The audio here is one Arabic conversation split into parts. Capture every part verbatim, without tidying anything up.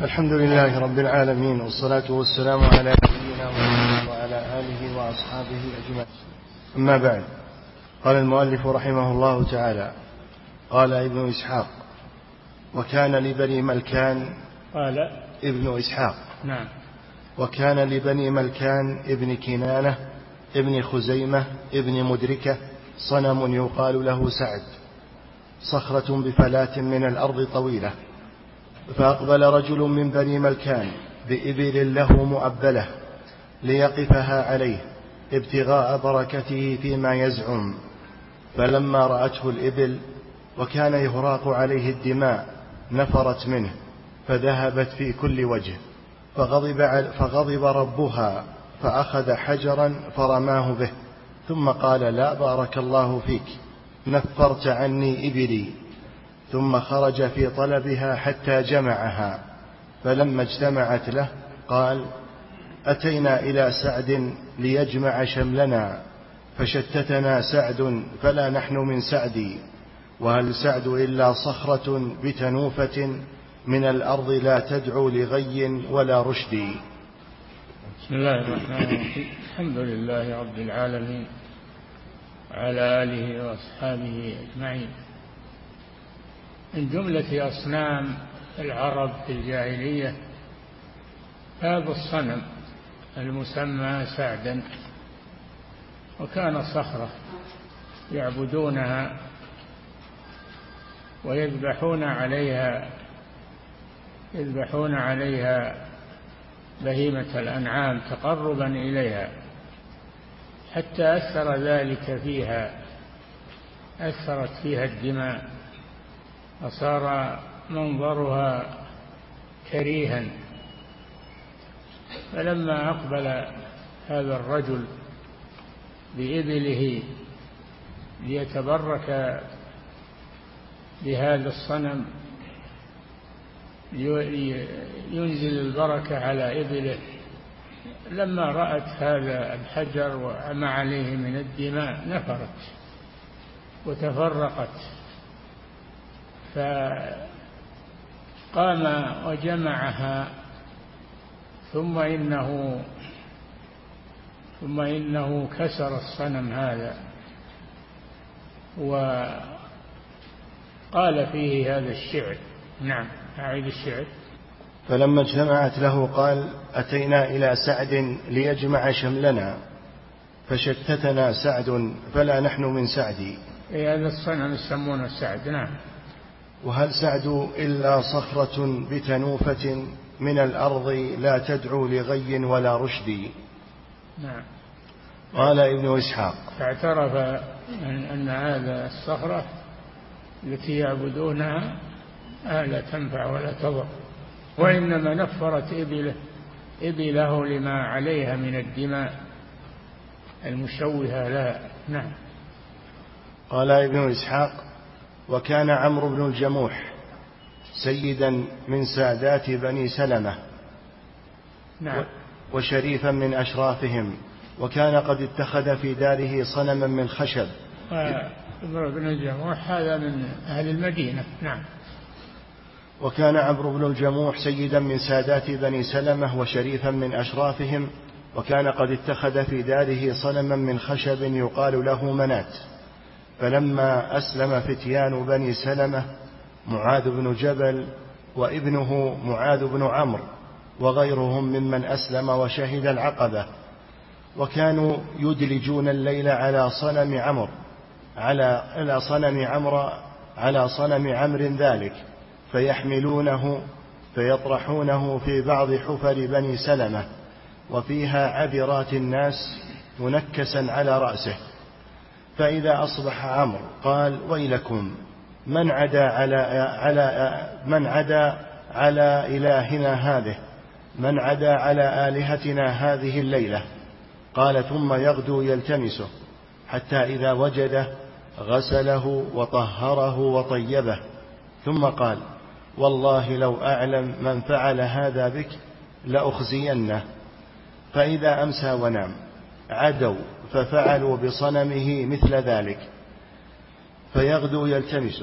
الحمد لله رب العالمين، والصلاة والسلام على نبينا محمد وعلى آله وأصحابه أجمعين. أما بعد، قال المؤلف رحمه الله تعالى: قال ابن إسحاق: وكان لبني ملكان قال ابن إسحاق نعم وكان لبني ملكان ابن كنانة ابن خزيمة ابن مدركة صنم يقال له سعد، صخرة بفلاة من الأرض طويلة. فأقبل رجل من بني ملكان بإبل له مؤبلة ليقفها عليه ابتغاء بركته فيما يزعم، فلما رأته الإبل وكان يهراق عليه الدماء نفرت منه فذهبت في كل وجه، فغضب, فغضب ربها فأخذ حجرا فرماه به، ثم قال: لا بارك الله فيك، نفرت عني إبلي. ثم خرج في طلبها حتى جمعها، فلما اجتمعت له قال: أتينا إلى سعد ليجمع شملنا، فشتتنا سعد فلا نحن من سعدي، وهل سعد إلا صخرة بتنوفة من الأرض لا تدعو لغي ولا رشد. بسم الله الرحمن الرحيم. الحمد لله رب العالمين وعلى آله وأصحابه أجمعين. من جملة أصنام العرب في الجاهلية هذا الصنم المسمى سعدا، وكان صخرة يعبدونها ويذبحون عليها يذبحون عليها بهيمة الأنعام تقربا إليها، حتى أثر ذلك فيها أثرت فيها الدماء، وصار منظرها كريها. فلما أقبل هذا الرجل بإبله ليتبرك بهذا الصنم ينزل البركة على إبله، لما رأت هذا الحجر وما عليه من الدماء نفرت وتفرقت، فقام وجمعها، ثم إنه ثم إنه كسر الصنم هذا وقال فيه هذا الشعر. نعم، أعيد الشعر. فلما اجتمعت له قال: أتينا إلى سعد ليجمع شملنا، فشتتنا سعد فلا نحن من سعدي. إيه، هذا الصنم يسمونه سعد. نعم. وهل سعد إلا صخرة بتنوفة من الأرض لا تدعو لغي ولا رشد. نعم. قال ابن إسحاق: فاعترف أن هذا الصخرة التي يعبدونها لا تنفع ولا تضر، وإنما نفرت إبله إبله لما عليها من الدماء المشوهة لها. نعم. قال ابن إسحاق: وكان عمرو بن الجموح سيدا من سادات بني سلمة، نعم، وشريفا من أشرافهم، وكان قد اتخذ في داره صنما من خشب. عمرو بن الجموح هذا من أهل المدينة. نعم. وكان عمرو بن الجموح سيدا من سادات بني سلمة وشريفا من أشرافهم، وكان قد اتخذ في داره صنما من خشب يقال له منات. فلما أسلم فتيان بني سلمة معاذ بن جبل وابنه معاذ بن عمرو وغيرهم ممن أسلم وشهد العقبة، وكانوا يدلجون الليل على صنم عمرو على صنم عمرو على صنم عمرو ذلك، فيحملونه فيطرحونه في بعض حفر بني سلمة، وفيها عبرات الناس منكسا على رأسه. فإذا أصبح عمرو قال: ويلكم، من عدا على, على, من عدا على إلهنا هذه من عدا على آلهتنا هذه الليلة. قال: ثم يغدو يلتمسه حتى إذا وجده غسله وطهره وطيبه، ثم قال: والله لو أعلم من فعل هذا بك لأخزينه. فإذا أمسى ونام عدوا ففعلوا بصنمه مثل ذلك، فيغدو يلتمسه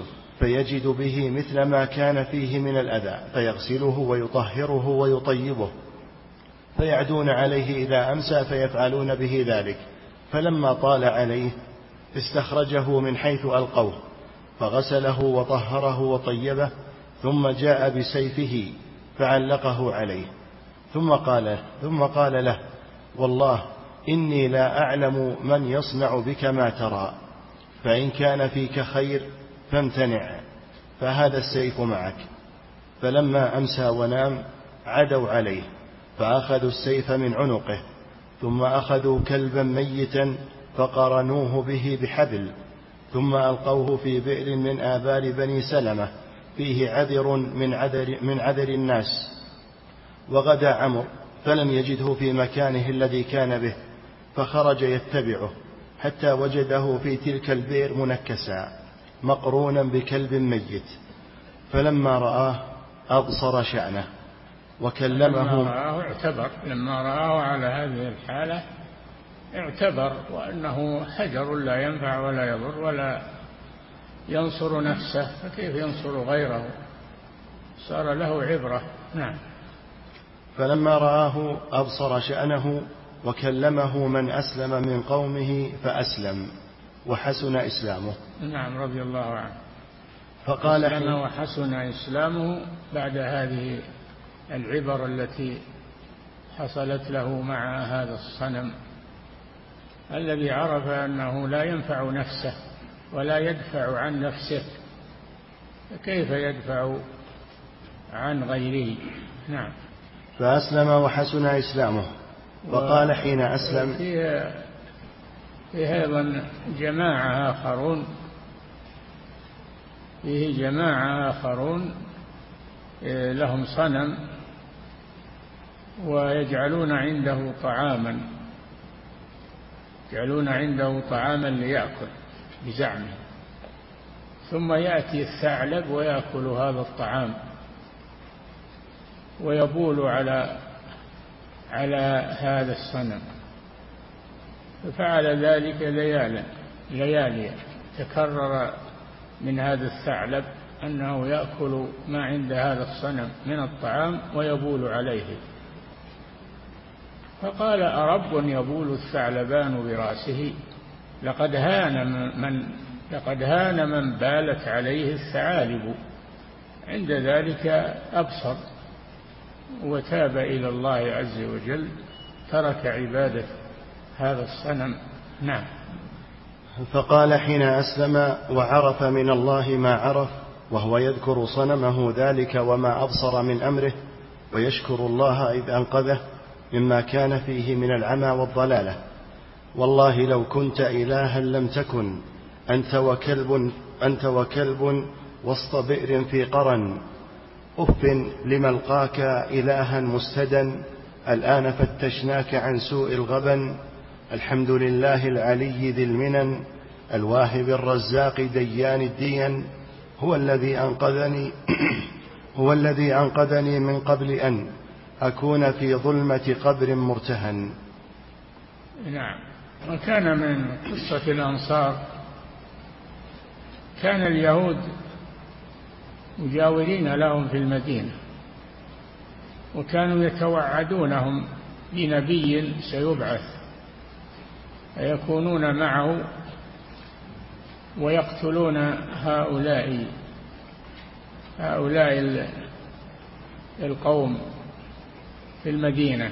فيجد به مثل ما كان فيه من الأذى فيغسله ويطهره ويطيبه، فيعدون عليه إذا أمسى فيفعلون به ذلك. فلما طال عليه استخرجه من حيث ألقوه فغسله وطهره وطيبه، ثم جاء بسيفه فعلقه عليه، ثم قال, ثم قال له: والله إني لا أعلم من يصنع بك ما ترى، فإن كان فيك خير فامتنع، فهذا السيف معك. فلما أمسى ونام عدوا عليه فأخذوا السيف من عنقه، ثم أخذوا كلبا ميتا فقرنوه به بحبل، ثم ألقوه في بئر من آبار بني سلمة فيه عذر من عذر, من عذر الناس. وغدا عمرو فلم يجده في مكانه الذي كان به، فخرج يتبعه حتى وجده في تلك البئر منكسا مقرونا بكلب ميت. فلما رآه أبصر شأنه وكلمه. لما رآه اعتبر، لما رآه على هذه الحالة اعتبر، وأنه حجر لا ينفع ولا يضر ولا ينصر نفسه، فكيف ينصر غيره؟ صار له عبرة. نعم. فلما رآه أبصر شأنه وكلمه من أسلم من قومه فأسلم وحسن إسلامه. نعم، رضي الله عنه. فقال: أسلم وحسن إسلامه بعد هذه العبر التي حصلت له مع هذا الصنم الذي عرف أنه لا ينفع نفسه ولا يدفع عن نفسه، فكيف يدفع عن غيره؟ نعم. فأسلم وحسن إسلامه. وقال حين أسلم: فيه, فيه أيضا جماعة آخرون فيه جماعة آخرون لهم صنم ويجعلون عنده طعاما يجعلون عنده طعاما ليأكل بزعمه، ثم يأتي الثعلب ويأكل هذا الطعام ويبول على على هذا الصنم. ففعل ذلك ليالا لياليا تكرر من هذا الثعلب أنه يأكل ما عند هذا الصنم من الطعام ويبول عليه. فقال: أرب يبول الثعلبان برأسه؟ لقد هان من لقد هان من بالت عليه الثعالب. عند ذلك أبصر وتاب إلى الله عز وجل، ترك عبادة هذا الصنم. نعم. فقال حين أسلم وعرف من الله ما عرف، وهو يذكر صنمه ذلك وما أبصر من أمره، ويشكر الله إذ أنقذه مما كان فيه من العمى والضلالة: والله لو كنت إلها لم تكن أنت وكلب, أنت وكلب وسط بئر في قرن. أف لملقاك إلها مستدا، الآن فتشناك عن سوء الغبن. الحمد لله العلي ذي المنن، الواهب الرزاق ديان الدين، هو الذي أنقذني هو الذي أنقذني من قبل أن أكون في ظلمة قبر مرتهن. نعم. وكان من قصة الأنصار كان اليهود مجاورين لهم في المدينة، وكانوا يتوعدونهم بنبي سيبعث فيكونون معه ويقتلون هؤلاء هؤلاء القوم في المدينة.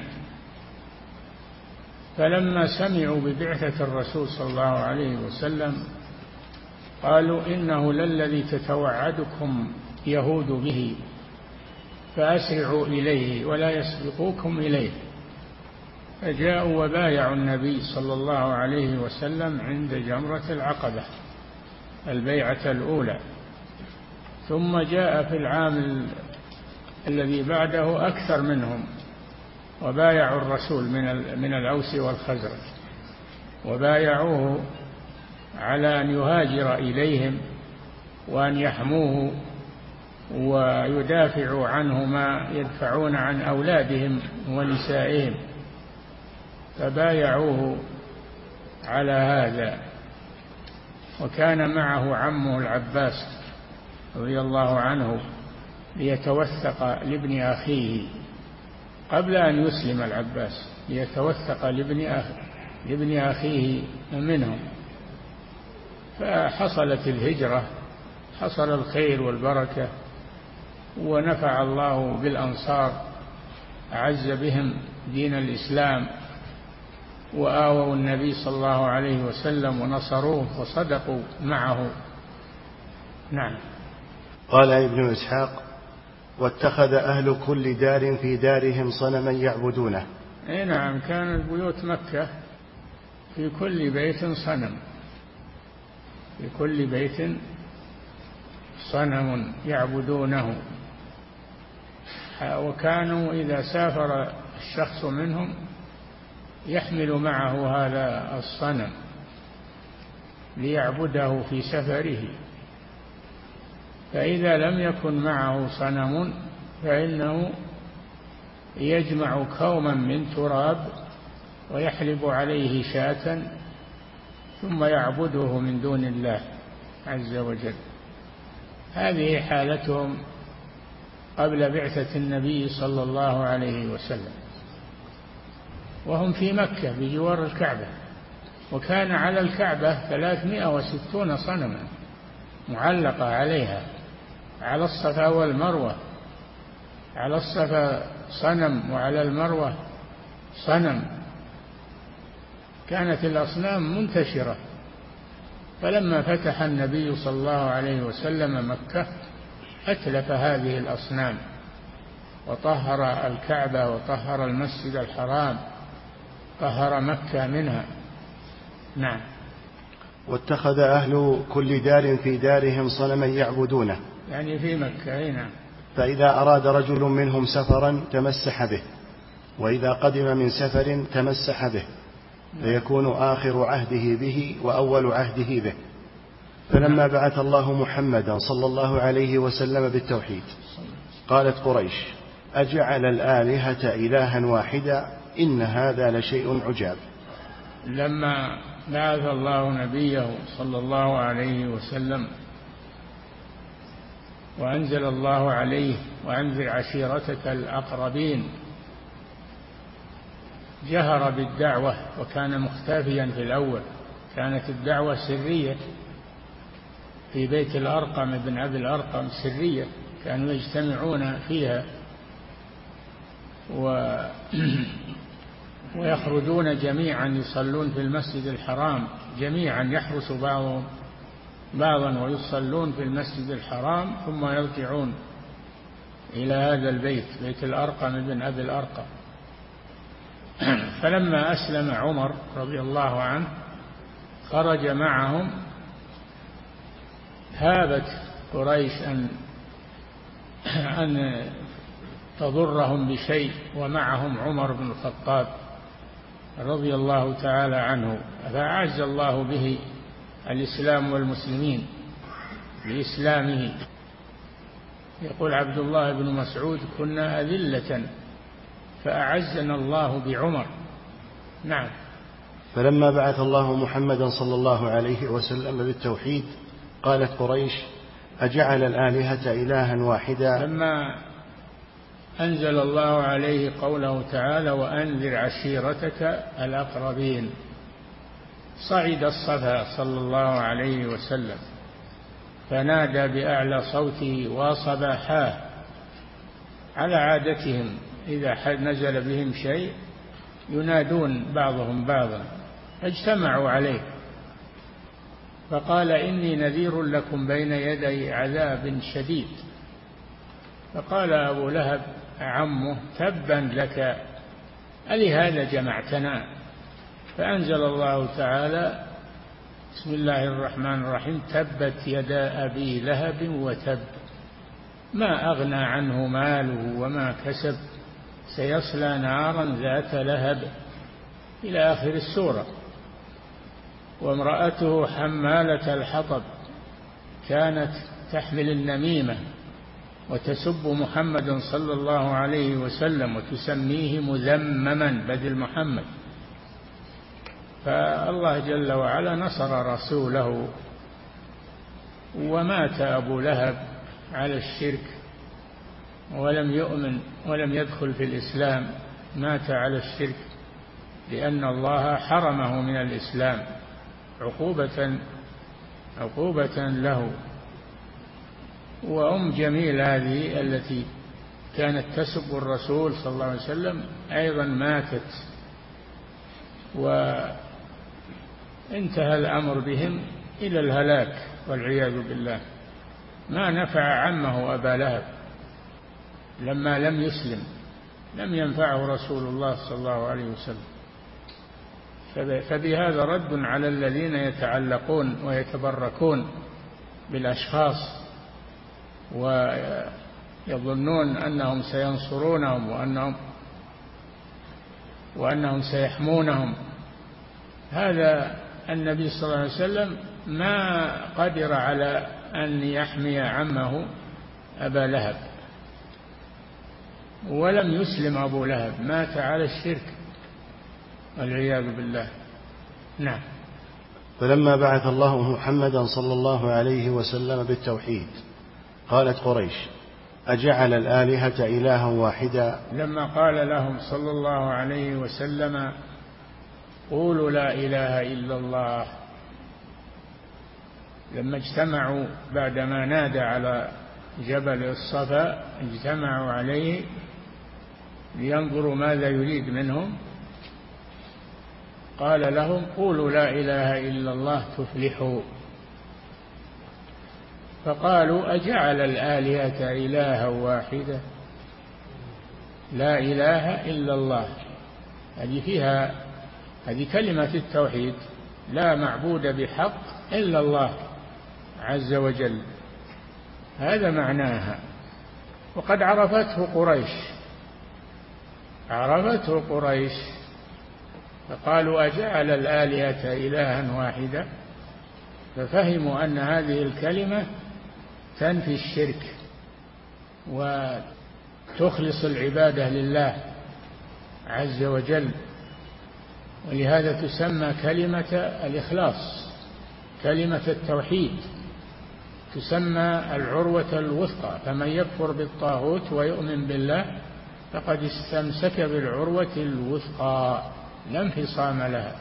فلما سمعوا ببعثة الرسول صلى الله عليه وسلم قالوا: إنه للذي تتوعدكم يهود به، فأسرعوا إليه ولا يسبقوكم إليه. فجاءوا وبايعوا النبي صلى الله عليه وسلم عند جمرة العقبة البيعة الأولى. ثم جاء في العام الذي بعده أكثر منهم وبايعوا الرسول من الأوس والخزرج، وبايعوه على أن يهاجر إليهم وأن يحموه ويدافعوا عنه ما يدفعون عن أولادهم ونسائهم، فبايعوه على هذا. وكان معه عمه العباس رضي الله عنه ليتوثق لابن أخيه قبل أن يسلم العباس، ليتوثق لابن أخيه, لابن أخيه منهم، فحصلت الهجرة، حصل الخير والبركة، ونفع الله بالأنصار، أعز بهم دين الإسلام، وآووا النبي صلى الله عليه وسلم ونصروه وصدقوا معه. نعم. قال ابن إسحاق: واتخذ أهل كل دار في دارهم صنما يعبدونه. أي نعم، كانت بيوت مكة في كل بيت صنم، في كل بيت صنم يعبدونه، وكانوا إذا سافر الشخص منهم يحمل معه هذا الصنم ليعبده في سفره، فإذا لم يكن معه صنم فإنه يجمع كوما من تراب ويحلب عليه شاة ثم يعبده من دون الله عز وجل. هذه حالتهم قبل بعثة النبي صلى الله عليه وسلم، وهم في مكة بجوار الكعبة، وكان على الكعبة ثلاثمائة وستون صنما معلقة عليها، على الصفا والمروة، على الصفا صنم وعلى المروة صنم، كانت الأصنام منتشرة. فلما فتح النبي صلى الله عليه وسلم مكة أتلف هذه الأصنام وطهر الكعبة وطهر المسجد الحرام، طهر مكة منها. نعم. واتخذ أهل كل دار في دارهم صنما يعبدونه، يعني في مكة. نعم. فإذا أراد رجل منهم سفرا تمسح به، وإذا قدم من سفر تمسح به، فيكون آخر عهده به وأول عهده به. فلما بعث الله محمدا صلى الله عليه وسلم بالتوحيد قالت قريش: أجعل الآلهة إلها واحدا إن هذا لشيء عجاب. لما بعث الله نبيه صلى الله عليه وسلم وأنزل الله عليه: وأنذر عشيرتك الأقربين، جهر بالدعوة وكان مختفيا في الأول، كانت الدعوة سرية في بيت الأرقم بن أبي الأرقم، سرية، كانوا يجتمعون فيها و... ويخرجون جميعا يصلون في المسجد الحرام جميعا، يحرس بعضهم بعضا ويصلون في المسجد الحرام ثم يرجعون إلى هذا البيت، بيت الأرقم بن أبي الأرقم. فلما أسلم عمر رضي الله عنه خرج معهم، هابت قريش أن أن تضرهم بشيء، ومعهم عمر بن الخطاب رضي الله تعالى عنه، فأعز الله به الإسلام والمسلمين بإسلامه. يقول عبد الله بن مسعود: كنا أذلة فأعزنا الله بعمر. نعم. فلما بعث الله محمدا صلى الله عليه وسلم بالتوحيد قالت قريش: أجعل الآلهة إلها واحدا. لما أنزل الله عليه قوله تعالى: وأنذر عشيرتك الأقربين، صعد الصفا صلى الله عليه وسلم فنادى بأعلى صوته وصباحاه، على عادتهم إذا نزل بهم شيء ينادون بعضهم بعضا، فاجتمعوا عليه، فقال: إني نذير لكم بين يدي عذاب شديد. فقال أبو لهب عمه: تبا لك، ألهذا جمعتنا؟ فأنزل الله تعالى: بسم الله الرحمن الرحيم: تبت يدا أبي لهب وتب، ما أغنى عنه ماله وما كسب، سيصلى نارا ذات لهب، إلى آخر السورة. وامرأته حمالة الحطب، كانت تحمل النميمة وتسب محمدا صلى الله عليه وسلم وتسميه مذمما بدل محمد. فالله جل وعلا نصر رسوله، ومات أبو لهب على الشرك ولم يؤمن ولم يدخل في الإسلام مات على الشرك لأن الله حرمه من الإسلام عقوبة عقوبة له. وأم جميل هذه التي كانت تسب الرسول صلى الله عليه وسلم أيضا ماتت، وانتهى الأمر بهم إلى الهلاك والعياذ بالله. ما نفع عمه أبا لهب لما لم يسلم، لم ينفعه رسول الله صلى الله عليه وسلم. فبهذا رد على الذين يتعلقون ويتبركون بالأشخاص ويظنون أنهم سينصرونهم وأنهم وأنهم سيحمونهم. هذا النبي صلى الله عليه وسلم ما قدر على أن يحمي عمه أبا لهب، ولم يسلم أبو لهب، مات على الشرك والعياذ بالله. نعم. فلما بعث الله محمدا صلى الله عليه وسلم بالتوحيد قالت قريش: أجعل الآلهة إلها واحدا. لما قال لهم صلى الله عليه وسلم: قولوا لا إله إلا الله، لما اجتمعوا بعدما نادى على جبل الصفا اجتمعوا عليه لينظروا ماذا يريد منهم، قال لهم: قولوا لا إله إلا الله تفلحوا. فقالوا: أجعل الآلهة إلها واحدة، لا إله إلا الله. هذه فيها هذه كلمة التوحيد، لا معبود بحق إلا الله عز وجل، هذا معناها. وقد عرفته قريش عرفته قريش فقالوا: أجعل الآلهة إلها واحدة، ففهموا أن هذه الكلمة تنفي الشرك وتخلص العبادة لله عز وجل، ولهذا تسمى كلمة الإخلاص، كلمة التوحيد، تسمى العروة الوثقى. فمن يكفر بالطاغوت ويؤمن بالله فقد استمسك بالعروة الوثقى لا انفصام لها،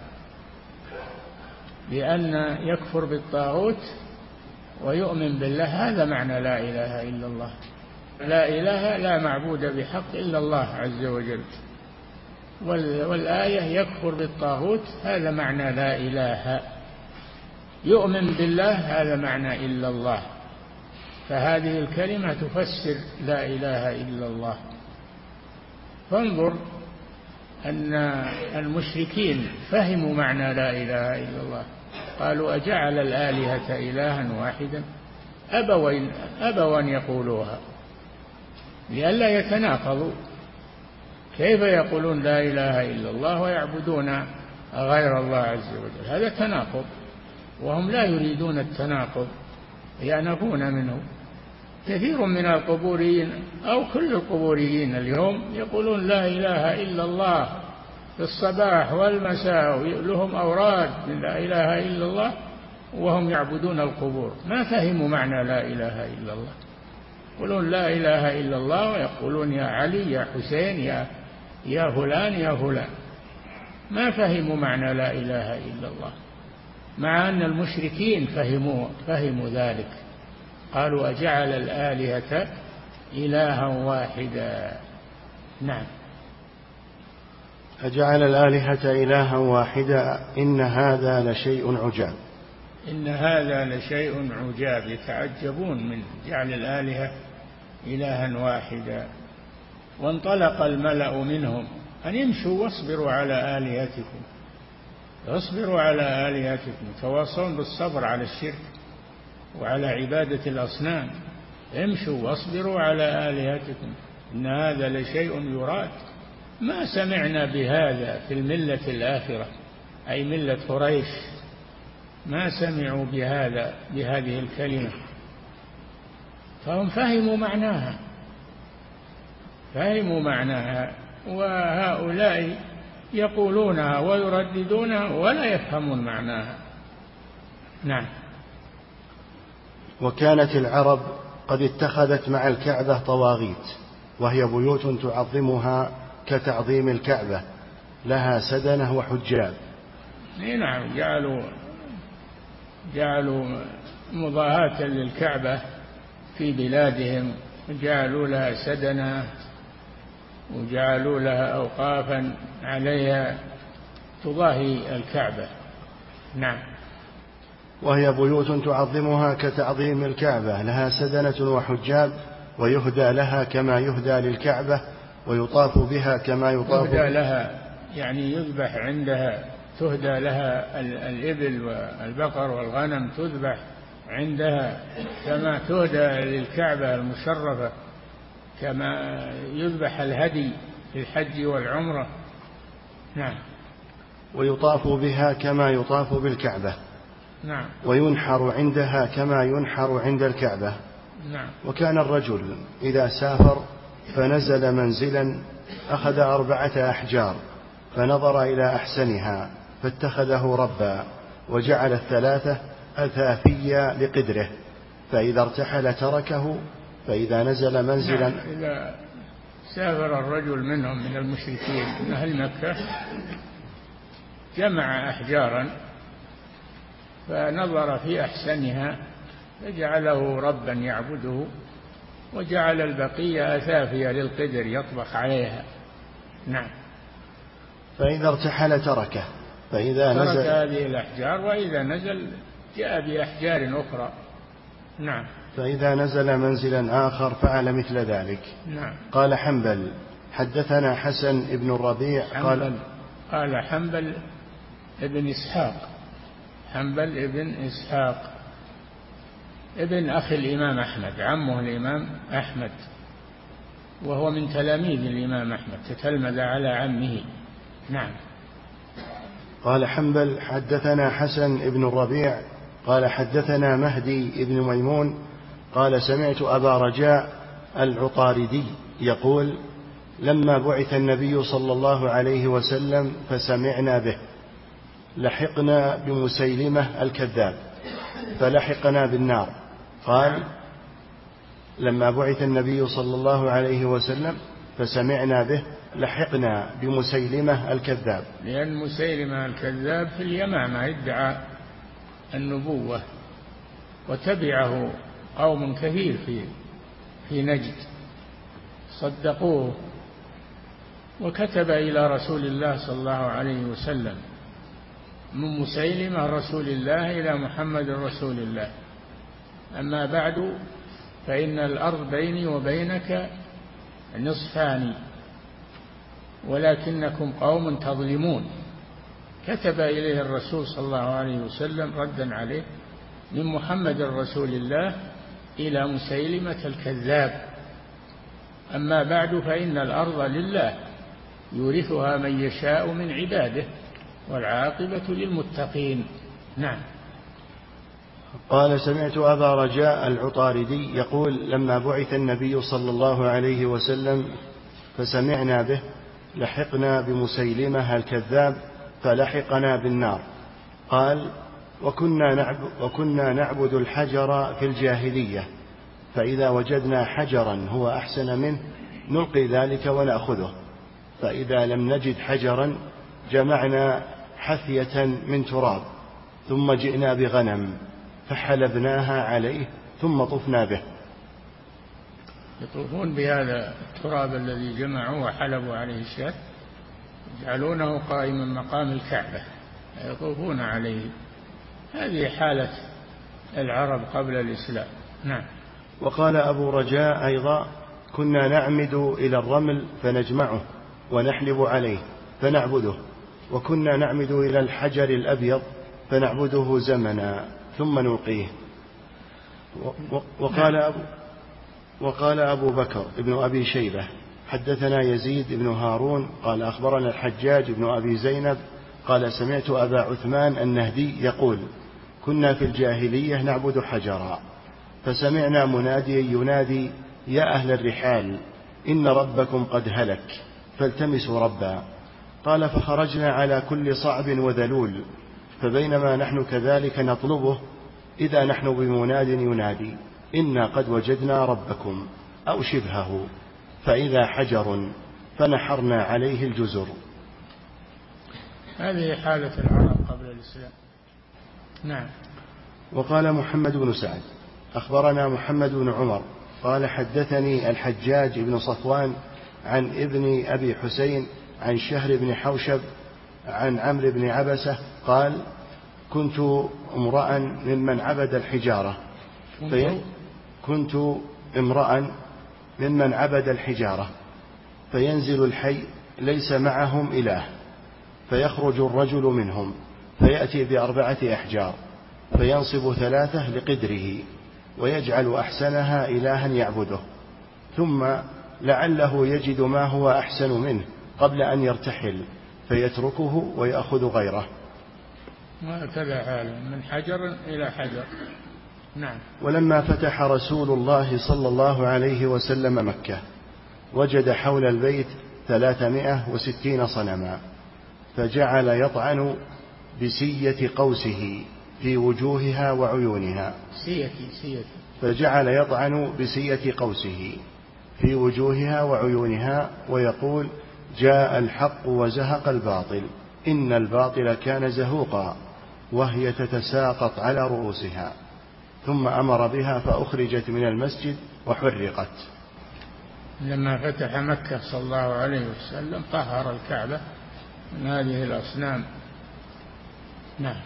لأن يكفر بالطاغوت ويؤمن بالله هذا معنى لا إله إلا الله. لا إله لا معبود بحق إلا الله عز وجل، والآية يكفر بالطاغوت هذا معنى لا إله، يؤمن بالله هذا معنى إلا الله. فهذه الكلمة تفسر لا إله إلا الله. فانظر أن المشركين فهموا معنى لا إله إلا الله، قالوا: أجعل الآلهة إلها واحدا، أبوا أبوا أن يقولوها لئلا يتناقضوا. كيف يقولون لا إله إلا الله ويعبدون غير الله عز وجل؟ هذا تناقض، وهم لا يريدون التناقض، يأنفون منه. كثير من القبوريين أو كل القبوريين اليوم يقولون لا إله إلا الله في الصباح والمساء، لهم أوراد من لا إله إلا الله وهم يعبدون القبور. ما فهموا معنى لا إله إلا الله، يقولون لا إله إلا الله ويقولون يا علي يا حسين يا يا فلان يا فلان، ما فهموا معنى لا إله إلا الله، مع أن المشركين فهموا فهموا ذلك. قالوا: أجعل الآلهة إلها واحدا. نعم. أجعل الآلهة إلها واحدا إن هذا لشيء عجاب. إن هذا لشيء عجاب، يتعجبون من جعل الآلهة إلها واحدا. وانطلق الملأ منهم أن يمشوا واصبروا على آلهتكم، اصبروا على آلهتكم، تواصون بالصبر على الشرك وعلى عبادة الأصنام. امشوا واصبروا على آلهتكم إن هذا لشيء يراد، ما سمعنا بهذا في الملة الآخرة، أي ملة قريش، ما سمعوا بهذا بهذه الكلمة. فهم فهموا معناها فهموا معناها وهؤلاء يقولونها ويرددونها ولا يفهمون معناها. نعم. وكانت العرب قد اتخذت مع الكعبة طواغيت، وهي بيوت تعظمها كتعظيم الكعبة، لها سدنة وحجاب. نعم، جعلوا جعلوا مضاهاة للكعبة في بلادهم، جعلوا لها سدنة وجعلوا لها أوقافا عليها تضاهي الكعبة. نعم. وهي بيوت تعظمها كتعظيم الكعبة، لها سدنة وحجاب، ويهدى لها كما يهدى للكعبة، ويطاف بها كما يطاف. يهدى لها يعني يذبح عندها، تهدى لها الإبل والبقر والغنم، تذبح عندها كما تهدى للكعبة المشرفة، كما يذبح الهدي في الحج والعمرة. نعم. ويطاف بها كما يطاف بالكعبة. نعم. وينحر عندها كما ينحر عند الكعبة. نعم. وكان الرجل إذا سافر فنزل منزلا أخذ أربعة أحجار فنظر إلى أحسنها فاتخذه ربا، وجعل الثلاثة أثافيا لقدره، فإذا ارتحل تركه، فإذا نزل منزلا. نعم. إذا سافر الرجل منهم من المشركين من أهل مكة جمع أحجارا فنظر في أحسنها فجعله ربا يعبده، وجعل البقية أثافيا للقدر يطبخ عليها. نعم. فإذا ارتحل تركه، فإذا ترك نزل هذه الأحجار، وإذا نزل جاء بأحجار أخرى. نعم. فإذا نزل منزلا آخر فعل مثل ذلك. نعم. قال حنبل حدثنا حسن ابن الربيع قال قال حنبل ابن إسحاق، حنبل ابن إسحاق ابن أخي الإمام أحمد، عمه الإمام أحمد، وهو من تلاميذ الإمام أحمد، تتلمذ على عمه. نعم. قال حنبل حدثنا حسن ابن الربيع قال حدثنا مهدي ابن ميمون قال سمعت أبا رجاء العطاردي يقول لما بعث النبي صلى الله عليه وسلم فسمعنا به لحقنا بمسيلمة الكذاب فلحقنا بالنار. قال لما بعث النبي صلى الله عليه وسلم فسمعنا به لحقنا بمسيلمة الكذاب، لأن مسيلمة الكذاب في اليمامة ادعى النبوة، وتبعه قوم كثير في في نجد صدقوه، وكتب إلى رسول الله صلى الله عليه وسلم من مسيلمة رسول الله إلى محمد رسول الله. أما بعد فإن الأرض بيني وبينك نصفان ولكنكم قوم تظلمون. كتب إليه الرسول صلى الله عليه وسلم ردا عليه من محمد رسول الله إلى مسيلمة الكذاب. أما بعد فإن الأرض لله يورثها من يشاء من عباده والعاقبة للمتقين. نعم. قال سمعت أبا رجاء العطاردي يقول لما بعث النبي صلى الله عليه وسلم فسمعنا به لحقنا بمسيلمة الكذاب فلحقنا بالنار. قال وكنا نعبد, وكنا نعبد الحجر في الجاهلية، فإذا وجدنا حجرا هو أحسن منه نلقي ذلك ونأخذه، فإذا لم نجد حجرا جمعنا حثية من تراب ثم جئنا بغنم فحلبناها عليه ثم طفنا به. يطوفون بهذا التراب الذي جمعوا وحلبوا عليه الشاة، يجعلونه قائما مقام الكعبة يطوفون عليه. هذه حالة العرب قبل الإسلام. نعم. وقال أبو رجاء أيضا كنا نعمد إلى الرمل فنجمعه ونحلب عليه فنعبده، وكنا نعمد إلى الحجر الأبيض فنعبده زمنا ثم نلقيه. وقال أبو, وقال أبو بكر ابن أبي شيبة حدثنا يزيد بن هارون قال أخبرنا الحجاج بن أبي زينب قال سمعت أبا عثمان النهدي يقول كنا في الجاهلية نعبد حجرا فسمعنا مناديا ينادي يا أهل الرحال إن ربكم قد هلك فالتمسوا ربا. قال فخرجنا على كل صعب وذلول، فبينما نحن كذلك نطلبه إذا نحن بمناد ينادي إنا قد وجدنا ربكم أو شبهه، فإذا حجر فنحرنا عليه الجزر. هذه حالة العرب قبل الإسلام. نعم. وقال محمد بن سعد أخبرنا محمد بن عمر قال حدثني الحجاج بن صفوان عن ابن أبي حسين عن شهر بن حوشب عن عمرو بن عبسة قال كنت امرأ ممن عبد الحجارة في كنت امرأ ممن عبد الحجارة فينزل الحي ليس معهم إله، فيخرج الرجل منهم فيأتي بأربعة أحجار فينصب ثلاثة لقدره ويجعل أحسنها إلها يعبده، ثم لعله يجد ما هو أحسن منه قبل أن يرتحل فيتركه ويأخذ غيره. وهكذا حاله من حجر إلى حجر. نعم. ولما فتح رسول الله صلى الله عليه وسلم مكة وجد حول البيت ثلاثمائة وستين صنما، فجعل يطعن بسية قوسه في وجوهها وعيونها سيتي سيتي فجعل يطعن بسية قوسه في وجوهها وعيونها ويقول جاء الحق وزهق الباطل إن الباطل كان زهوقا، وهي تتساقط على رؤوسها، ثم أمر بها فأخرجت من المسجد وحرقت. لما فتح مكة صلى الله عليه وسلم طهر الكعبة من هذه الأصنام. نعم.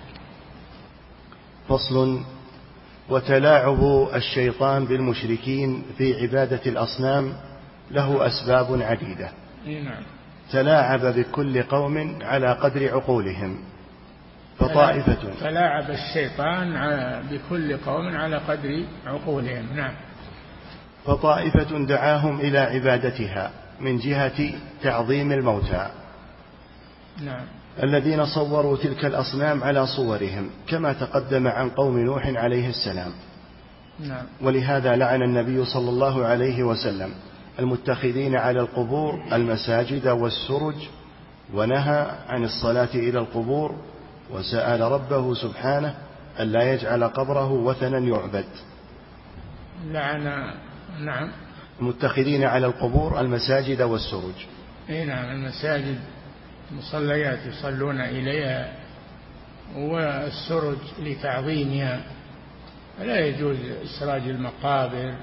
فصل. وتلاعب الشيطان بالمشركين في عبادة الأصنام له أسباب عديدة. نعم. تلاعب بكل قوم على قدر عقولهم، فطائفة تلاعب الشيطان بكل قوم على قدر عقولهم. نعم. فطائفة دعاهم إلى عبادتها من جهة تعظيم الموتى. نعم. الذين صوروا تلك الأصنام على صورهم كما تقدم عن قوم نوح عليه السلام. نعم. ولهذا لعن النبي صلى الله عليه وسلم المتخذين على القبور المساجد والسرج، ونهى عن الصلاة إلى القبور، وسأل ربه سبحانه ألا يجعل قبره وثنا يعبد. لعن. نعم. المتخذين على القبور المساجد والسرج. اي نعم. المساجد مصليات يصلون إليها، والسرج لتعظيمها، لا يجوز إسراج المقابر،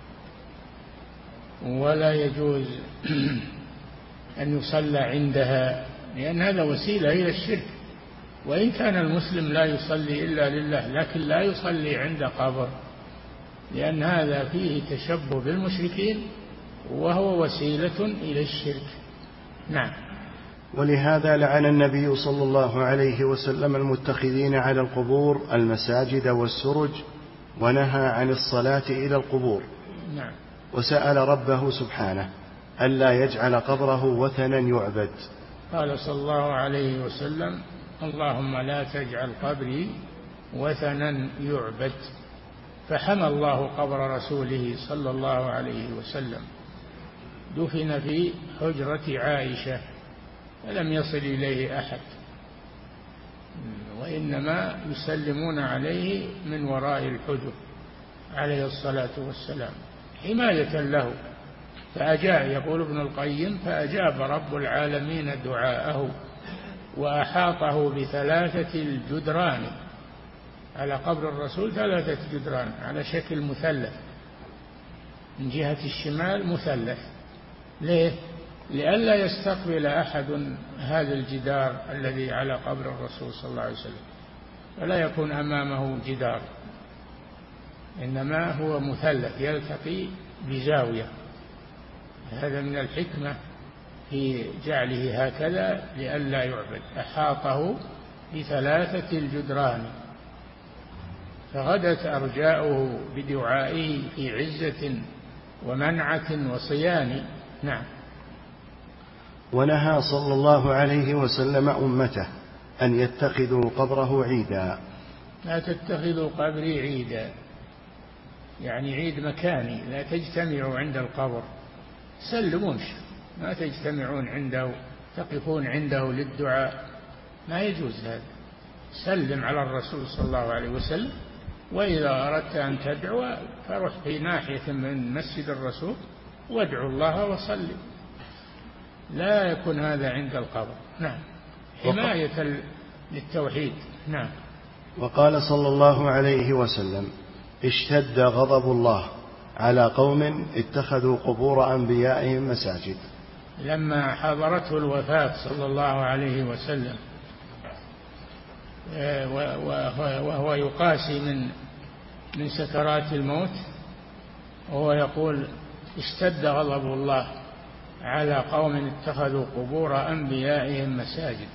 ولا يجوز أن يصلى عندها، لأن هذا وسيلة إلى الشرك. وإن كان المسلم لا يصلي إلا لله، لكن لا يصلي عند قبر، لأن هذا فيه تشبه بالمشركين وهو وسيلة إلى الشرك. نعم. ولهذا لعن النبي صلى الله عليه وسلم المتخذين على القبور المساجد والسرج، ونهى عن الصلاة إلى القبور. نعم. وسأل ربه سبحانه ألا يجعل قبره وثنا يعبد. قال صلى الله عليه وسلم اللهم لا تجعل قبري وثنا يعبد، فحمى الله قبر رسوله صلى الله عليه وسلم، دفن في حجرة عائشة فلم يصل إليه أحد، وإنما يسلمون عليه من وراء الحجر عليه الصلاة والسلام حماية له. فأجاب، يقول ابن القيم، فأجاب رب العالمين دعاءه وأحاطه بثلاثة الجدران. على قبر الرسول ثلاثة جدران على شكل مثلث، من جهة الشمال مثلث. ليه؟ لئلا يستقبل أحد هذا الجدار الذي على قبر الرسول صلى الله عليه وسلم، فلا يكون أمامه جدار، إنما هو مثلث يلتقي بزاوية. هذا من الحكمة في جعله هكذا لئلا يعبد. أحاطه بثلاثة الجدران، فغدت أرجاؤه بدعائه في عزة ومنعة وصيان. نعم. ونهى صلى الله عليه وسلم أمته أن يتخذوا قبره عيدا. لا تتخذوا قبري عيدا، يعني عيد مكاني، لا تجتمعوا عند القبر، سلمونش، ما تجتمعون عنده تقفون عنده للدعاء، ما يجوز هذا. سلم على الرسول صلى الله عليه وسلم وإذا أردت أن تدعو فروح في ناحية من مسجد الرسول وادعو الله وصلي، لا يكون هذا عند القبر. نعم، حماية للتوحيد. نعم. وقال صلى الله عليه وسلم: اشتد غضب الله على قوم اتخذوا قبور أنبيائهم مساجد. لما حضرته الوفاة صلى الله عليه وسلم وهو يقاسي من من سكرات الموت، وهو يقول: اشتد غضب الله على قوم اتخذوا قبور أنبيائهم مساجد،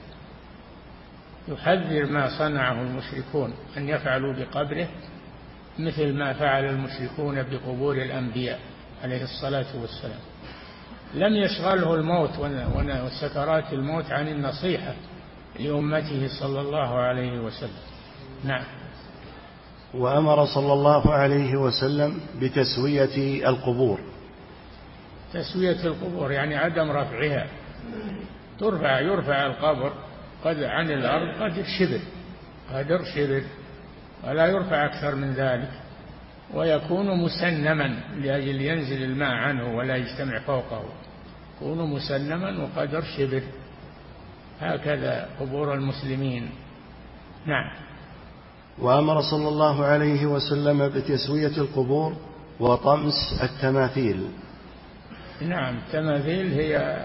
يحذر ما صنعه المشركون أن يفعلوا بقبره مثل ما فعل المشركون بقبور الأنبياء عليه الصلاة والسلام. لم يشغله الموت وسكرات الموت عن النصيحة لأمته صلى الله عليه وسلم. نعم. وأمر صلى الله عليه وسلم بتسوية القبور. تسوية القبور يعني عدم رفعها، ترفع يرفع القبر قد عن الأرض قدر شبر قدر شبر ولا يرفع أكثر من ذلك، ويكون مسنما لأجل ينزل الماء عنه ولا يجتمع فوقه، يكون مسنما وقدر شبر، هكذا قبور المسلمين. نعم. وأمر صلى الله عليه وسلم بتسوية القبور وطمس التماثيل. نعم، التماثيل هي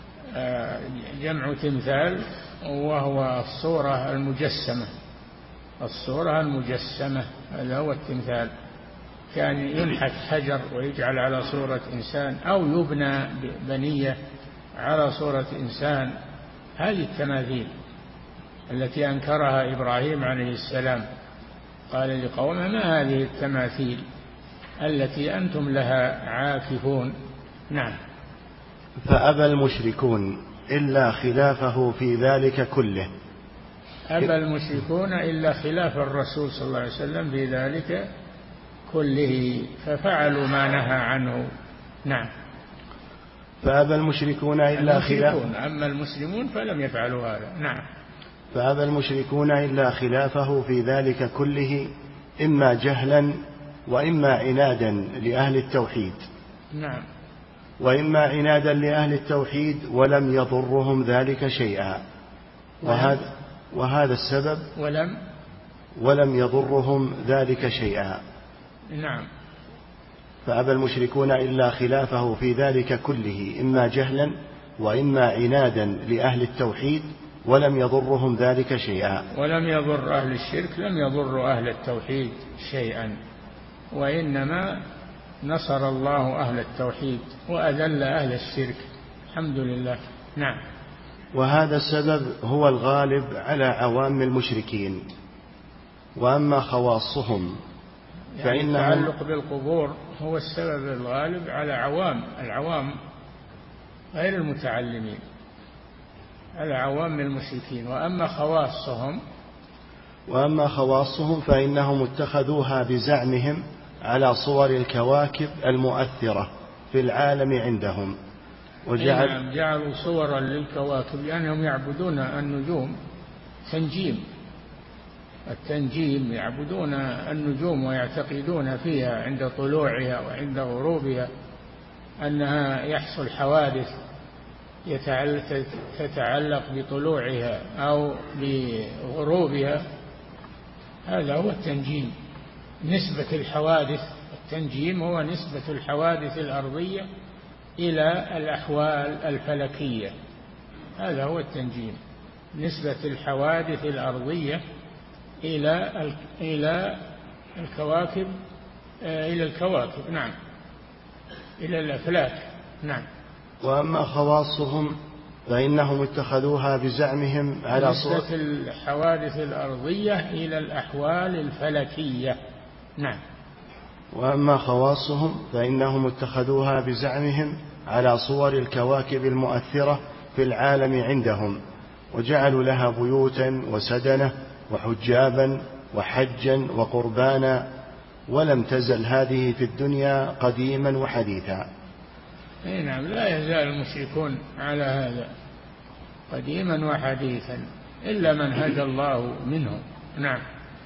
جمع تمثال، وهو الصورة المجسمة، الصورة المجسمة هذا هو التمثال. كان ينحت حجر ويجعل على صورة إنسان، أو يبنى بنية على صورة إنسان، هذه التماثيل التي أنكرها إبراهيم عليه السلام، قال لقومه: ما هذه التماثيل التي أنتم لها عاكفون. نعم. فأبى المشركون إلا خلافه في ذلك كله. أبى المشركون إلا خلاف الرسول صلى الله عليه وسلم في ذلك كله، ففعلوا ما نهى عنه. نعم. فأبى المشركون إلا خلافه، أما المسلمون فلم يفعلوا هذا. نعم. فأبى المشركون إلا خلافه في ذلك كله، إما جهلا وإما عنادا لأهل التوحيد. نعم. وإما عنادا لأهل التوحيد ولم يضرهم ذلك شيئا، وهذا, وهذا السبب ولم ولم يضرهم ذلك شيئا. نعم. فأبى المشركون إلا خلافه في ذلك كله، إما جهلا وإما عنادا لأهل التوحيد ولم يضرهم ذلك شيئا. ولم يضر أهل الشرك، لم يضر أهل التوحيد شيئا، وإنما نصر الله أهل التوحيد وأذل أهل الشرك، الحمد لله. نعم. وهذا السبب هو الغالب على عوام المشركين. وأما خواصهم يعني التعلق بالقبور هو السبب الغالب على عوام العوام غير المتعلمين، على عوام المشركين. وأما خواصهم وأما خواصهم فإنهم اتخذوها بزعمهم على صور الكواكب المؤثرة في العالم عندهم، وجعل جعلوا صورا للكواكب لأنهم يعبدون النجوم، تنجيم التنجيم، يعبدون النجوم ويعتقدون فيها عند طلوعها وعند غروبها أنها يحصل حوادث تتعلق بطلوعها أو بغروبها. هذا هو التنجيم، نسبة الحوادث. التنجيم هو نسبة الحوادث الأرضية إلى الأحوال الفلكية، هذا هو التنجيم، نسبة الحوادث الأرضية إلى إلى الكواكب إلى الكواكب نعم، إلى الأفلاك. نعم. وأما خواصهم فإنهم اتخذوها بزعمهم على صور نسبة الحوادث الأرضية إلى الأحوال الفلكية. نعم. وأما خواصهم فإنهم اتخذوها بزعمهم على صور الكواكب المؤثرة في العالم عندهم، وجعلوا لها بيوتا وسدنة وحجابا وحجا وقربانا، ولم تزل هذه في الدنيا قديما وحديثا. نعم، لا يزال المشركون على هذا قديما وحديثا إلا من هدى الله منهم. نعم.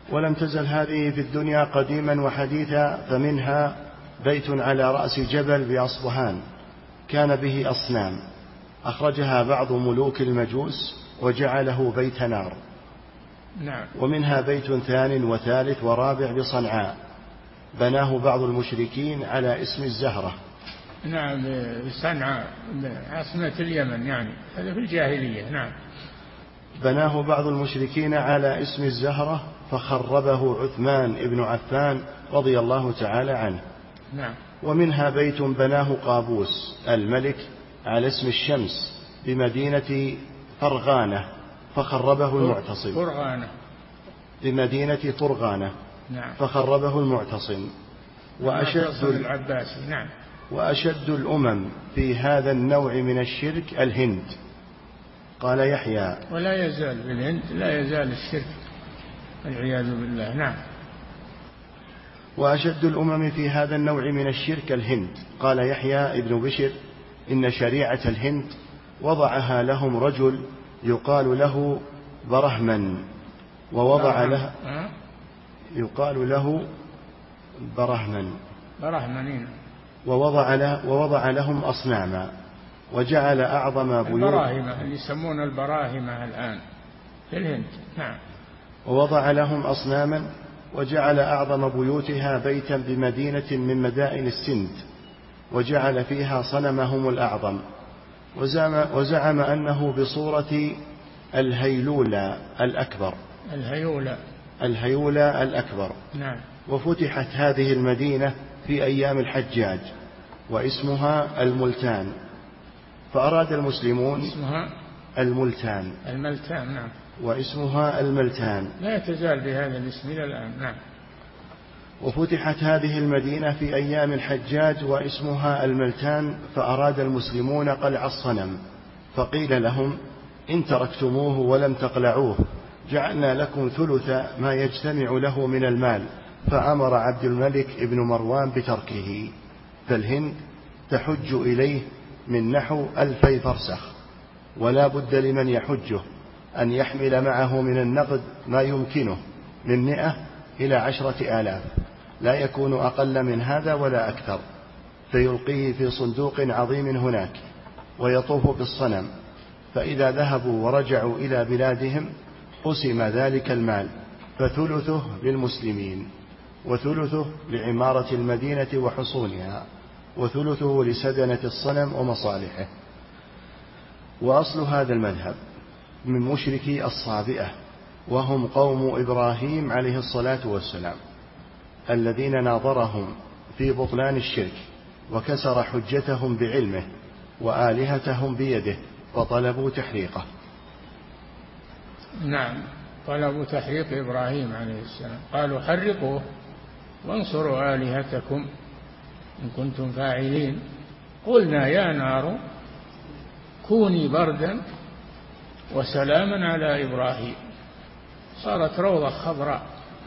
ولم تزل هذه في الدنيا قديما وحديثا، فمنها بيت على رأس جبل بأصبهان كان به أصنام أخرجها بعض ملوك المجوس وجعله بيت نار. نعم. ومنها بيت ثان وثالث ورابع بصنعاء بناه بعض المشركين على اسم الزهرة. نعم، بصنعاء عاصمة اليمن، يعني هذا في الجاهلية. نعم. بناه بعض المشركين على اسم الزهرة فخربه عثمان بن عفان رضي الله تعالى عنه. نعم. ومنها بيت بناه قابوس الملك على اسم الشمس بمدينة فرغانة فخربه المعتصم. فرغانة بمدينة فرغانة. نعم. فخربه المعتصم. وأشد العباسي. نعم. وأشد الأمم في هذا النوع من الشرك الهند. قال يحيى: ولا يزال في الهند لا يزال الشرك والعياذ بالله. نعم. وأشد الأمم في هذا النوع من الشرك الهند. قال يحيى ابن بشر: إن شريعة الهند وضعها لهم رجل يقال له برهمن، ووضع له يقال له برهمن برهمنين ووضع له ووضع لهم أصناما وجعل أعظم بيوت البراهمة اللي يسمون البراهمة الآن في الهند. نعم. ووضع لهم أصناما وجعل أعظم بيوتها بيتا بمدينة من مدائن السند وجعل فيها صنمهم الأعظم، وزعم, وزعم أنه بصورة الهيلولة الأكبر. الهيولة الهيولة الأكبر. نعم. وفتحت هذه المدينة في أيام الحجاج واسمها الملتان، فأراد المسلمون اسمها الملتان الملتان. نعم. واسمها الملتان لا تزال بهذا الاسم إلى الآن. نعم. وفتحت هذه المدينة في أيام الحجاج واسمها الملتان، فأراد المسلمون قلع الصنم، فقيل لهم: إن تركتموه ولم تقلعوه جعلنا لكم ثلث ما يجتمع له من المال. فأمر عبد الملك ابن مروان بتركه، فالهند تحج إليه من نحو ألفي فرسخ، ولا بد لمن يحجه أن يحمل معه من النقد ما يمكنه من مئة إلى عشرة آلاف، لا يكون أقل من هذا ولا أكثر، فيلقيه في صندوق عظيم هناك ويطوف بالصنم، فإذا ذهبوا ورجعوا إلى بلادهم قسم ذلك المال، فثلثه للمسلمين وثلثه لعمارة المدينة وحصونها وثلثه لسدنة الصنم ومصالحه. وأصل هذا المذهب من مشركي الصابئة، وهم قوم إبراهيم عليه الصلاة والسلام الذين ناظرهم في بطلان الشرك وكسر حجتهم بعلمه وآلهتهم بيده فطلبوا تحريقه. نعم. طلبوا تحريق إبراهيم عليه السلام، قالوا: حرقوه وانصروا آلهتكم إن كنتم فاعلين. قلنا: يا نار كوني بردا وسلاما على إبراهيم. صارت روضة خضراء،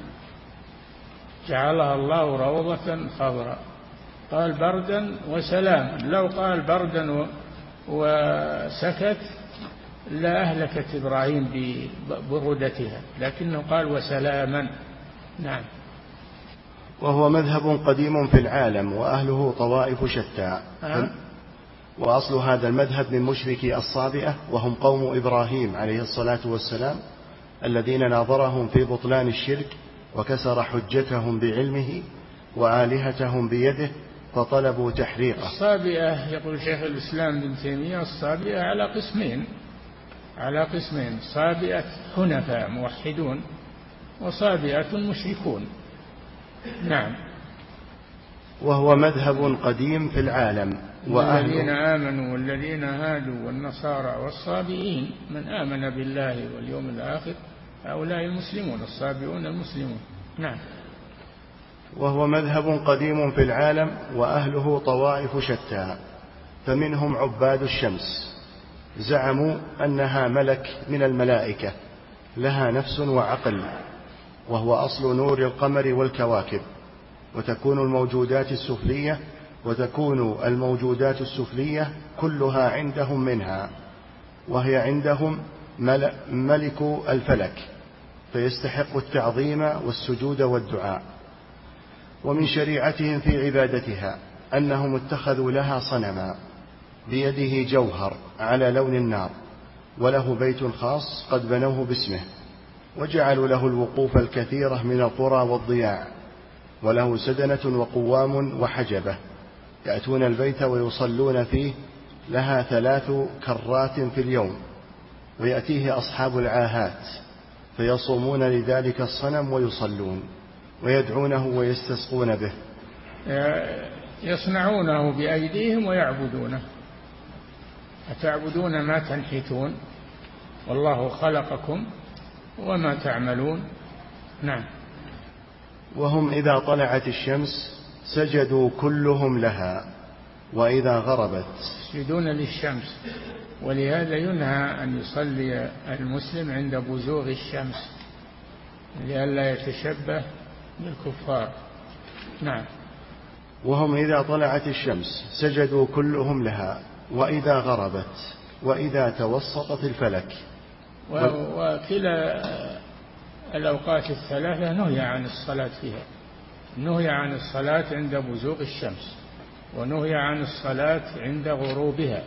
جعلها الله روضة خضراء. قال بردا وسلاما، لو قال بردا وسكت لا أهلكت إبراهيم ببرودتها، لكنه قال وسلاما. نعم. وهو مذهب قديم في العالم وأهله طوائف شتى. أه؟ وأصل هذا المذهب من مشركي الصابئة، وهم قوم إبراهيم عليه الصلاة والسلام الذين ناظرهم في بطلان الشرك وكسر حجتهم بعلمه وآلهتهم بيده فطلبوا تحريقه. الصابئة يقول شيخ الإسلام بن تيمية: الصابئة على قسمين على قسمين صابئة حنفاء موحدون وصابئة مشركون. نعم. وهو مذهب قديم في العالم والذين آمنوا والذين هادوا والنصارى والصابئين من آمن بالله واليوم الآخر هؤلاء المسلمون، الصابئون المسلمون. نعم. وهو مذهب قديم في العالم وأهله طوائف شتى، فمنهم عباد الشمس زعموا أنها ملك من الملائكة لها نفس وعقل، وهو أصل نور القمر والكواكب، وتكون الموجودات السفلية وتكون الموجودات السفلية كلها عندهم منها، وهي عندهم ملك الفلك فيستحق التعظيم والسجود والدعاء. ومن شريعتهم في عبادتها أنهم اتخذوا لها صنما بيده جوهر على لون النار، وله بيت خاص قد بنوه باسمه، وجعلوا له الوقوف الكثيرة من القرى والضياع، وله سدنة وقوام وحجبة، يأتون البيت ويصلون فيه، لها ثلاث كرات في اليوم، ويأتيه أصحاب العاهات فيصومون لذلك الصنم ويصلون ويدعونه ويستسقون به. يصنعونه بأيديهم ويعبدونه. أتعبدون ما تنحتون والله خلقكم وما تعملون. نعم. وهم إذا طلعت الشمس سجدوا كلهم لها، وإذا غربت يسجدون للشمس، ولهذا ينهى أن يصلي المسلم عند بزوغ الشمس لئلا يتشبه بالكفار. نعم. وهم إذا طلعت الشمس سجدوا كلهم لها، وإذا غربت، وإذا توسطت الفلك. وكلا الأوقات الثلاثة نهي عن الصلاة فيها. نهي عن الصلاة عند بزوغ الشمس، ونهي عن الصلاة عند غروبها،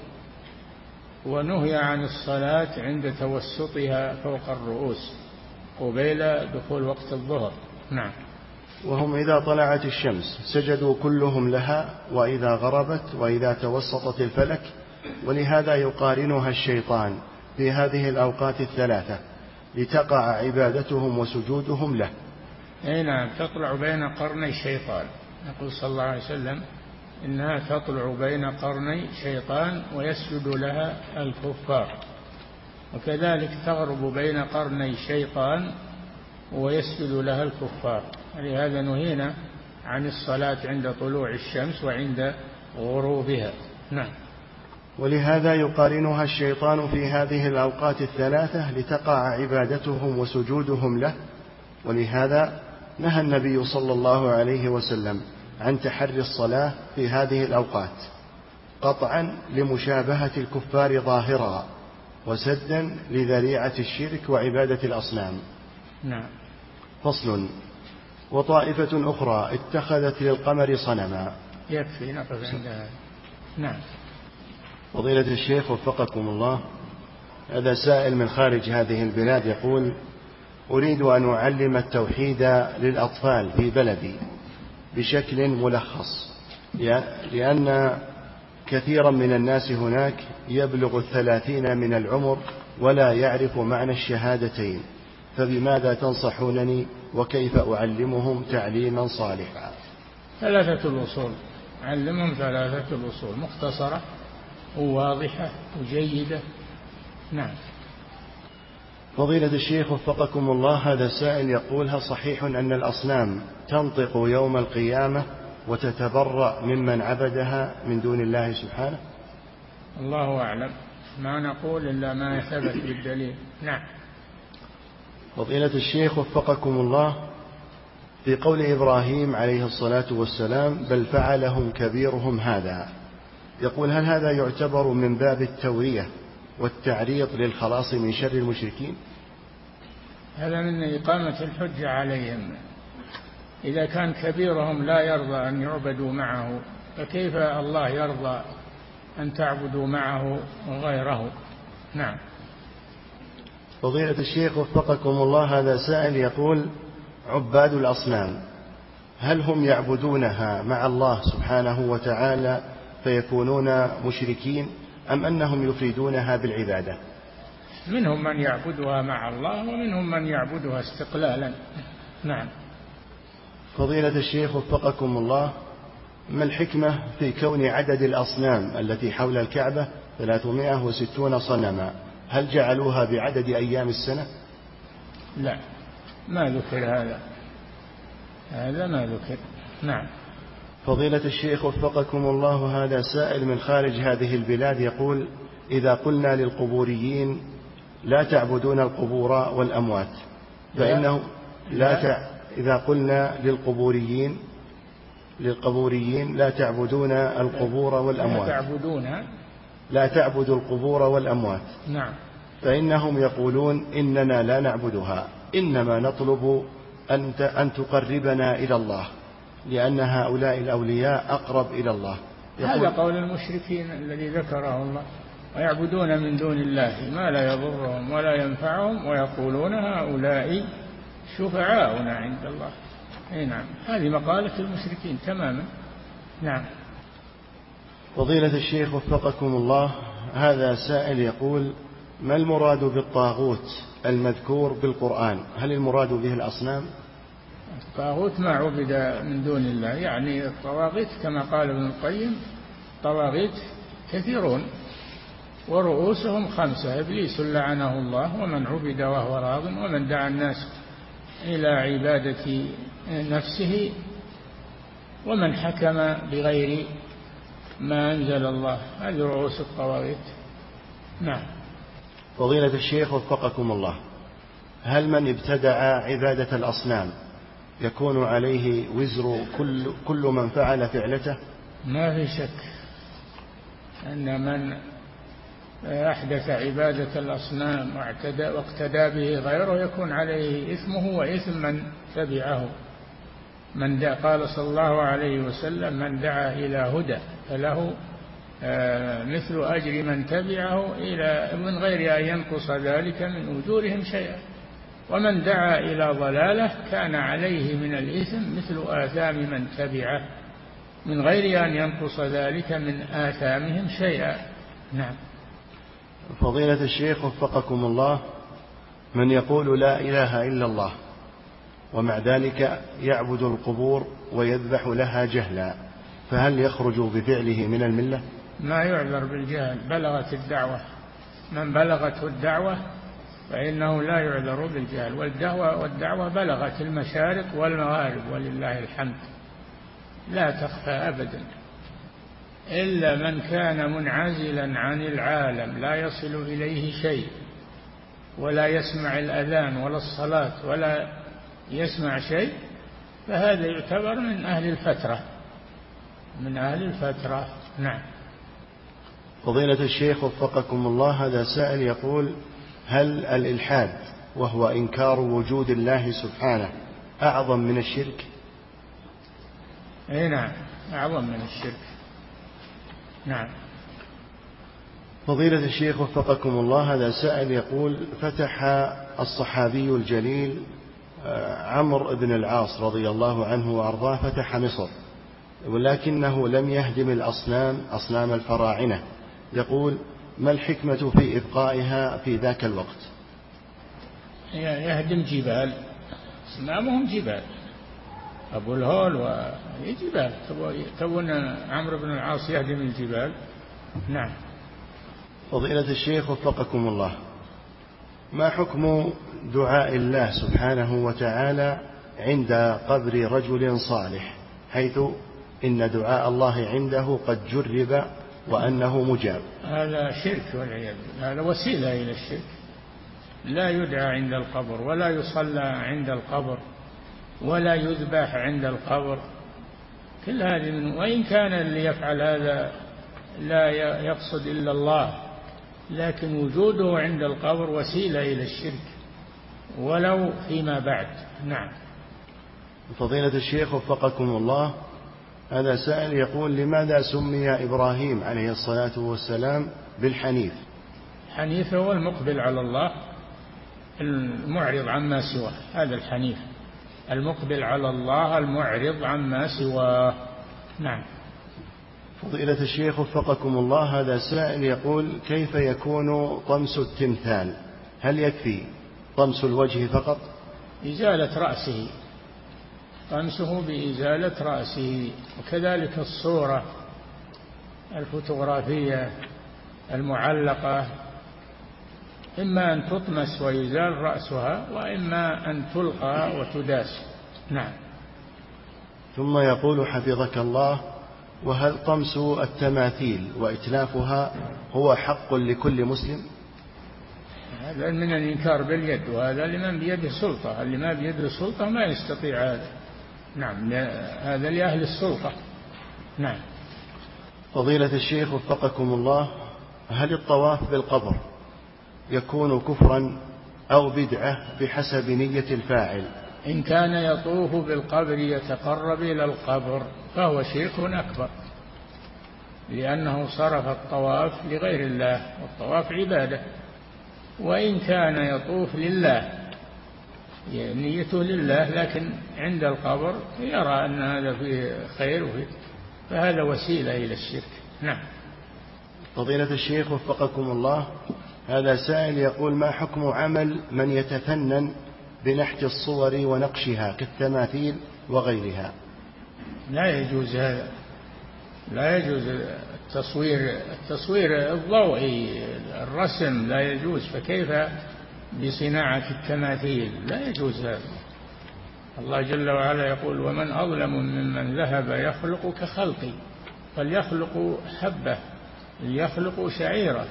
ونهي عن الصلاة عند توسطها فوق الرؤوس قبيل دخول وقت الظهر. نعم. وهم إذا طلعت الشمس سجدوا كلهم لها، وإذا غربت، وإذا توسطت الفلك. ولهذا يقارنها الشيطان في هذه الأوقات الثلاثة لتقع عبادتهم وسجودهم له. أي نعم، تطلع بين قرني الشيطان. يقول صلى الله عليه وسلم إنها تطلع بين قرني شيطان ويسجد لها الكفار، وكذلك تغرب بين قرني شيطان ويسجد لها الكفار. لهذا نهينا عن الصلاة عند طلوع الشمس وعند غروبها. نعم. ولهذا يقارنها الشيطان في هذه الأوقات الثلاثة لتقع عبادتهم وسجودهم له. ولهذا نهى النبي صلى الله عليه وسلم عن تحري الصلاة في هذه الأوقات قطعا لمشابهة الكفار ظاهرا، وسدا لذريعة الشرك وعبادة الأصنام. نعم. فصل. وطائفة أخرى اتخذت للقمر صنما. يكفي نقف عندها. نعم. فضيلة الشيخ وفقكم الله، هذا سائل من خارج هذه البلاد يقول: أريد أن أعلم التوحيد للأطفال في بلدي بشكل ملخص، لأن كثيرا من الناس هناك يبلغ الثلاثين من العمر ولا يعرف معنى الشهادتين، فبماذا تنصحونني وكيف أعلمهم تعليما صالحا؟ ثلاثة الأصول، علمهم ثلاثة الأصول مختصرة وواضحة وجيدة. نعم. فضيلة الشيخ وفقكم الله، هذا السائل يقول: هل صحيح أن الأصنام تنطق يوم القيامة وتتبرأ ممن عبدها من دون الله سبحانه؟ الله أعلم، ما نقول إلا ما يثبت بالدليل. نعم. فضيلة الشيخ وفقكم الله، في قول إبراهيم عليه الصلاة والسلام: بل فعلهم كبيرهم هذا، يقول: هل هذا يعتبر من باب التورية والتعريض للخلاص من شر المشركين؟ هذا من إقامة الحجة عليهم. إذا كان كبيرهم لا يرضى أن يعبدوا معه، فكيف الله يرضى أن تعبدوا معه غيره؟ نعم. فضيلة الشيخ وفقكم الله، هذا سائل يقول: عباد الأصنام هل هم يعبدونها مع الله سبحانه وتعالى فيكونون مشركين، أم أنهم يفردونها بالعبادة؟ منهم من يعبدها مع الله ومنهم من يعبدها استقلالا. نعم. فضيلة الشيخ وفقكم الله، ما الحكمة في كون عدد الأصنام التي حول الكعبة ثلاثمائة وستون صنما؟ هل جعلوها بعدد أيام السنة؟ لا، ما ذكر هذا، هذا ما ذكر. نعم. فضيلة الشيخ وفقكم الله، هذا سائل من خارج هذه البلاد يقول: إذا قلنا للقبوريين لا تعبدون القبور والأموات فإنه لا تع... إذا قلنا للقبوريين للقبوريين لا تعبدون القبور والأموات، لا تعبدون لا تعبدوا القبور والأموات، نعم، فإنهم يقولون إننا لا نعبدها، إنما نطلب أن تقربنا إلى الله، لأن هؤلاء الأولياء أقرب إلى الله. هذا قول المشركين الذي ذكره الله، ويعبدون من دون الله ما لا يضرهم ولا ينفعهم ويقولون هؤلاء شفعاؤنا عند الله. أي نعم، هذه مقالة المشركين تماما. نعم. فضيلة الشيخ وفقكم الله، هذا سائل يقول: ما المراد بالطاغوت المذكور بالقرآن؟ هل المراد به الأصنام؟ الطاغوت ما عبد من دون الله، يعني الطواغيت كما قال ابن القيم طواغيت كثيرون ورؤوسهم خمسة: إبليس لعنه الله، ومن عبد وهو راض، ومن دعا الناس إلى عبادة نفسه، ومن حكم بغير ما أنزل الله. هذه رؤوس الطواغيت. نعم. فضيلة الشيخ وفقكم الله، هل من ابتدع عبادة الأصنام يكون عليه وزر كل, كل من فعل فعلته؟ ما في شك أن من أحدث عبادة الأصنام واعتدى واقتدى به غيره يكون عليه إثمه وإثم من تبعه. من دعا، قال صلى الله عليه وسلم: من دعا إلى هدى فله مثل أجر من تبعه إلى من غير أن ينقص ذلك من أجورهم شيئا، ومن دعا إلى ضلالة كان عليه من الإثم مثل آثام من تبعه من غير أن ينقص ذلك من آثامهم شيئا. نعم. فضيلة الشيخ وفقكم الله، من يقول لا إله إلا الله ومع ذلك يعبد القبور ويذبح لها جهلا، فهل يخرج بفعله من الملة؟ ما يعذر بالجهل، بلغت الدعوة، من بلغته الدعوة فإنه لا يعذر بالجهل، والدعوة, والدعوة بلغت المشارق والمغارب ولله الحمد لا تخفى أبدا، إلا من كان منعزلا عن العالم لا يصل إليه شيء ولا يسمع الأذان ولا الصلاة ولا يسمع شيء، فهذا يعتبر من أهل الفترة من أهل الفترة. نعم. فضيلة الشيخ وفقكم الله، هذا سائل يقول: هل الإلحاد وهو إنكار وجود الله سبحانه أعظم من الشرك؟ أي نعم، أعظم من الشرك. نعم. فضيلة الشيخ وفقكم الله، هذا سائل يقول: فتح الصحابي الجليل عمرو بن العاص رضي الله عنه وأرضاه فتح مصر، ولكنه لم يهدم الأصنام أصنام الفراعنة، يقول: ما الحكمة في إبقائها في ذاك الوقت؟ يهدم جبال، أصنامهم جبال، أبو الهول وجبال، تبون عمرو بن العاص يهدم الجبال؟ نعم. فضيلة الشيخ وفقكم الله، ما حكم دعاء الله سبحانه وتعالى عند قبر رجل صالح، حيث إن دعاء الله عنده قد جرب وأنه مجاب؟ هذا شرك والعياذ بالله، هذا وسيلة إلى الشرك. لا يدعى عند القبر ولا يصلى عند القبر ولا يذبح عند القبر، كل هذه من، وإن كان اللي يفعل هذا لا يقصد إلا الله، لكن وجوده عند القبر وسيلة إلى الشرك ولو فيما بعد. نعم. فضيلة الشيخ وفقكم الله، هذا سائل يقول: لماذا سمي إبراهيم عليه الصلاة والسلام بالحنيف؟ حنيف هو المقبل على الله المعرض عما سواه، هذا الحنيف، المقبل على الله المعرض عما سواه. نعم. فضيلة الشيخ وفقكم الله، هذا سائل يقول: كيف يكون طمس التمثال؟ هل يكفي طمس الوجه فقط؟ إزالة رأسه، طمسه بإزالة رأسه، وكذلك الصورة الفوتوغرافية المعلقة إما أن تطمس ويزال رأسها وإما أن تلقى وتداس. نعم. ثم يقول حفظك الله: وهل طمس التماثيل وإتلافها هو حق لكل مسلم؟ هذا من الإنكار باليد، وهذا لمن بيده سلطة، اللي ما بيده سلطة ما يستطيع هذا. نعم، هذا لأهل السلطة. نعم. فضيلة الشيخ وفقكم الله، هل الطواف بالقبر يكون كفرا أو بدعة بحسب نية الفاعل؟ إن كان يطوف بالقبر يتقرب إلى القبر فهو شرك أكبر، لأنه صرف الطواف لغير الله، والطواف عبادة. وإن كان يطوف لله نيته لله، لكن عند القبر يرى أن هذا فيه خير وفيه، فهذا وسيلة إلى الشرك. نعم. فضيلة الشيخ وفقكم الله، هذا سائل يقول: ما حكم عمل من يتفنن بنحت الصور ونقشها كالتماثيل وغيرها؟ لا يجوز هذا، لا يجوز التصوير التصوير الضوئي، الرسم لا يجوز، فكيف بصناعة التماثيل؟ لا يجوز هذا. الله جل وعلا يقول: ومن أظلم ممن ذهب يخلق كخلقي، فليخلق حبة ليخلق شعيرة،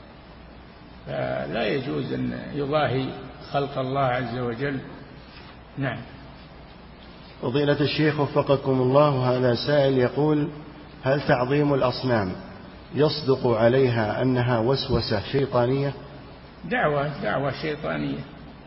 فلا يجوز أن يضاهي خلق الله عز وجل. نعم. فضيلة الشيخ وفقكم الله، هذا سائل يقول: هل تعظيم الأصنام يصدق عليها أنها وسوسة شيطانية؟ دعوة دعوة شيطانية.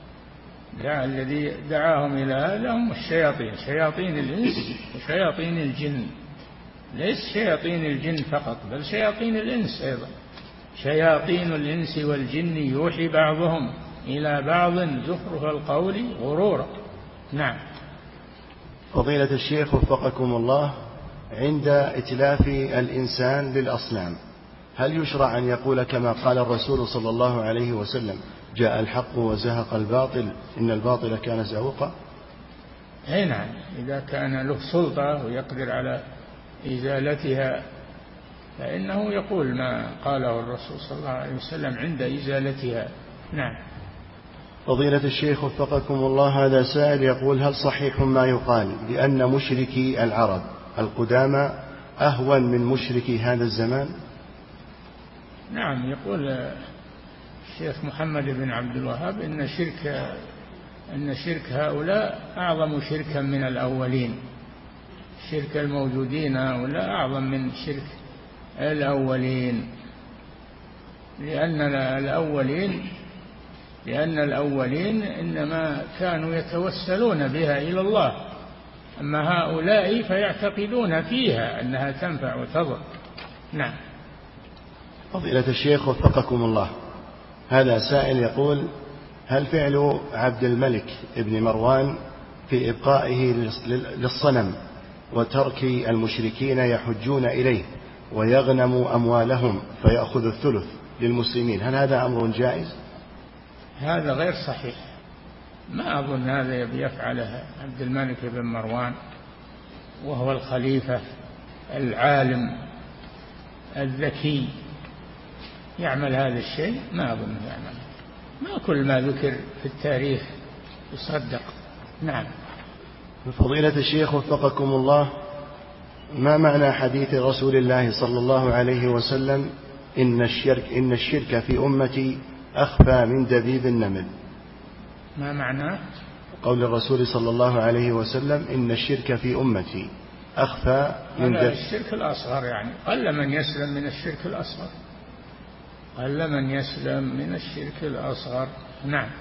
دع الذي دعاهم إلى هذا هم الشياطين، شياطين الإنس وشياطين الجن، ليس شياطين الجن فقط بل شياطين الإنس أيضا. شياطين الإنس والجن يوحي بعضهم إلى بعض زخرف القول غرورا. نعم. فضيلة الشيخ وفقكم الله، عند إتلاف الإنسان للأصنام هل يشرع أن يقول كما قال الرسول صلى الله عليه وسلم: جاء الحق وزهق الباطل إن الباطل كان زهوقا؟ أي نعم، إذا كان له سلطة ويقدر على إزالتها فإنه يقول ما قاله الرسول صلى الله عليه وسلم عند إزالتها. نعم. فضيلة الشيخ وفقكم الله، هذا سائل يقول: هل صحيح ما يقال بأن مشركي العرب القدامى أهون من مشركي هذا الزمان؟ نعم، يقول الشيخ محمد بن عبد الوهاب إن شرك أن شرك هؤلاء أعظم شركا من الأولين. شرك الموجودين هؤلاء أعظم من شرك الأولين، لأن الأولين لأن الأولين إنما كانوا يتوسلون بها إلى الله، أما هؤلاء فيعتقدون فيها أنها تنفع وتضر. نعم. فضيلة الشيخ وفقكم الله، هذا سائل يقول: هل فعل عبد الملك ابن مروان في إبقائه للصنم وترك المشركين يحجون إليه ويغنم أموالهم فيأخذ الثلث للمسلمين، هل هذا أمر جائز؟ هذا غير صحيح، ما أظن هذا يفعله عبد الملك بن مروان وهو الخليفة العالم الذكي يعمل هذا الشيء، ما أظن يعمل. ما كل ما ذكر في التاريخ يصدق. نعم. فضيلة الشيخ وفقكم الله، ما معنى حديث رسول الله صلى الله عليه وسلم: إن الشرك, إن الشرك في أمتي أخفى من دبيب النمل؟ ما معنى قول الرسول صلى الله عليه وسلم: إن الشرك في أمتي أخفى من دبيب الشرك الأصغر، يعني قل من يسلم من الشرك الأصغر، قل من يسلم من الشرك الأصغر. نعم.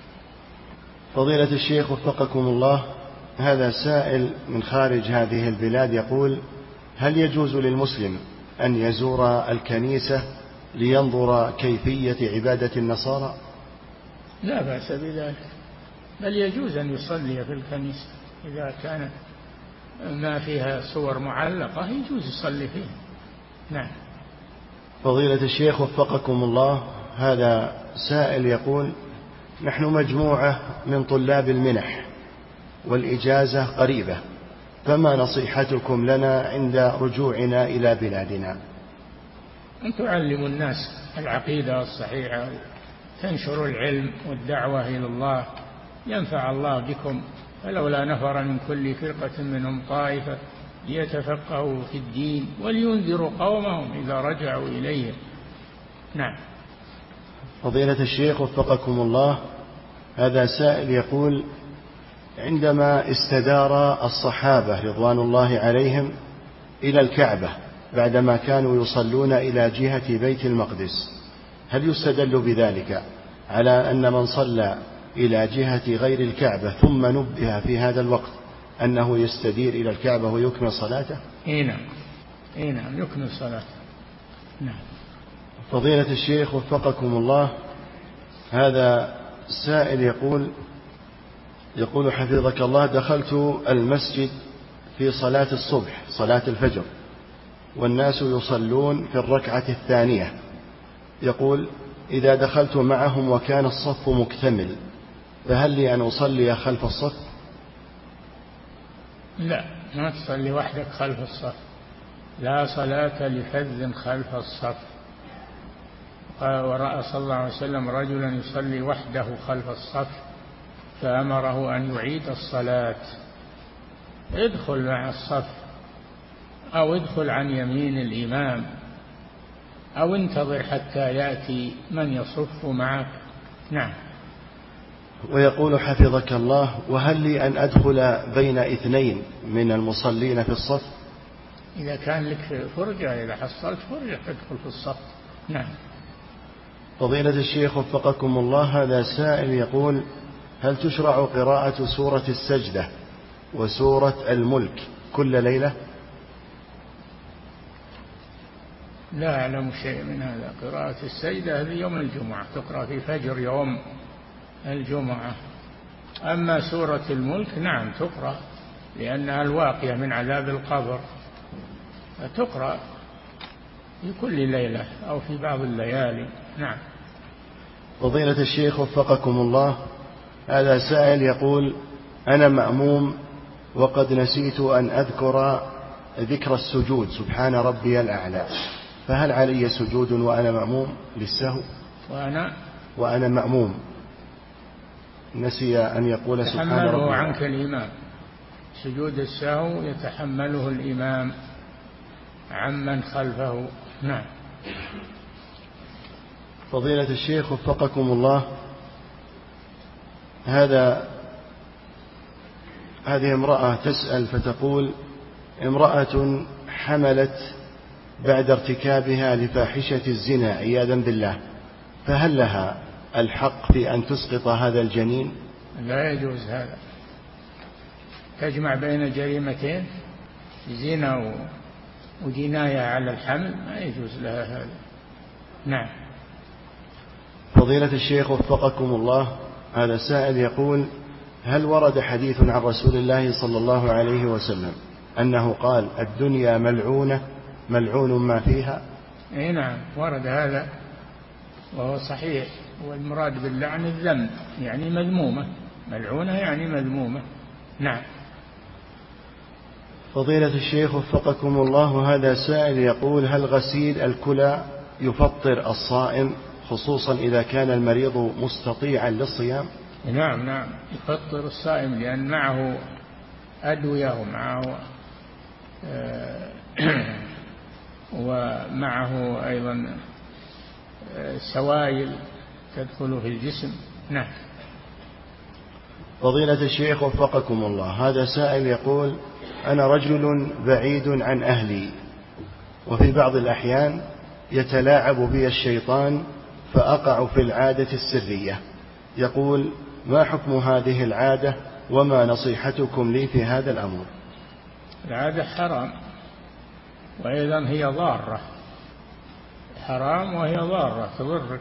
فضيلة الشيخ وفقكم الله، هذا سائل من خارج هذه البلاد يقول: هل يجوز للمسلم أن يزور الكنيسة لينظر كيفية عبادة النصارى؟ لا بأس بذلك، بل يجوز أن يصلي في الكنيسة إذا كانت ما فيها صور معلقة، يجوز يصلي فيها. نعم. فضيلة الشيخ وفقكم الله، هذا سائل يقول: نحن مجموعة من طلاب المنح والإجازة قريبة، فما نصيحتكم لنا عند رجوعنا إلى بلادنا؟ أن تعلموا الناس العقيدة الصحيحة، تنشروا العلم والدعوة إلى الله، ينفع الله بكم. فلولا نفر من كل فرقة منهم طائفة ليتفقهوا في الدين ولينذروا قومهم إذا رجعوا إليهم. نعم. فضيلة الشيخ وفقكم الله، هذا سائل يقول: عندما استدار الصحابة رضوان الله عليهم إلى الكعبة بعدما كانوا يصلون إلى جهة بيت المقدس، هل يستدل بذلك على أن من صلى إلى جهة غير الكعبة ثم نبه في هذا الوقت أنه يستدير إلى الكعبة ويكمل صلاته؟ إيه نعم، إيه نعم، يكمل صلاته. نعم. فضيلة الشيخ وفقكم الله، هذا سائل يقول يقول حفظك الله: دخلت المسجد في صلاة الصبح، صلاة الفجر، والناس يصلون في الركعة الثانية. يقول: إذا دخلت معهم وكان الصف مكتمل فهل لي أن أصلي خلف الصف؟ لا، ما تصلي وحدك خلف الصف، لا صلاة لفذ خلف الصف. ورأى صلى الله عليه وسلم رجلا يصلي وحده خلف الصف فأمره أن يعيد الصلاة. ادخل مع الصف، أو ادخل عن يمين الإمام، أو انتظر حتى يأتي من يصف معك. نعم. ويقول حفظك الله: وهل لي أن أدخل بين اثنين من المصلين في الصف؟ إذا كان لك فرجة، إذا حصلت فرجة تدخل في الصف. نعم. فضيلة الشيخ وفقكم الله، هذا سائل يقول: هل تشرع قراءة سورة السجدة وسورة الملك كل ليلة؟ لا أعلم شيء من هذا. قراءة السجدة هذه يوم الجمعة، تقرأ في فجر يوم الجمعة. أما سورة الملك نعم تقرأ، لأنها الواقية من عذاب القبر، تقرأ في كل ليلة أو في بعض الليالي. نعم. فضيلة الشيخ وفقكم الله، هذا سائل يقول: أنا مأموم وقد نسيت أن أذكر ذكر السجود سبحان ربي الأعلى، فهل علي سجود وأنا مأموم للسهو؟ وأنا وأنا مأموم نسي أن يقول سبحان ربي الأعلى. يتحمله عنك الإمام، سجود السهو يتحمله الإمام عمن خلفه. نعم. فضيلة الشيخ وفقكم الله، هذا هذه امرأة تسأل فتقول: امرأة حملت بعد ارتكابها لفاحشة الزنا عياذا بالله، فهل لها الحق في أن تسقط هذا الجنين؟ لا يجوز هذا، تجمع بين جريمتين، زنا وجناية على الحمل، ما يجوز لها هذا. نعم. فضيلة الشيخ وفقكم الله، هذا سائل يقول: هل ورد حديث عن رسول الله صلى الله عليه وسلم أنه قال: الدنيا ملعونة ملعون ما فيها؟ اي نعم ورد هذا وهو صحيح، والمراد باللعن الذم، يعني مذمومة، ملعونة يعني مذمومة. نعم. فضيلة الشيخ وفقكم الله، هذا سائل يقول: هل غسيل الكلى يفطر الصائم خصوصا إذا كان المريض مستطيعا للصيام؟ نعم نعم يفطر الصائم، لأن معه أدوية ومعه آه ومعه أيضا آه سوائل تدخل في الجسم. نعم. فضيلة الشيخ وفقكم الله، هذا سائل يقول: أنا رجل بعيد عن أهلي، وفي بعض الأحيان يتلاعب بي الشيطان فأقع في العادة السرية. يقول: ما حكم هذه العادة وما نصيحتكم لي في هذا الأمر؟ العادة حرام، وأيضا هي ضارة، حرام وهي ضارة تضرك،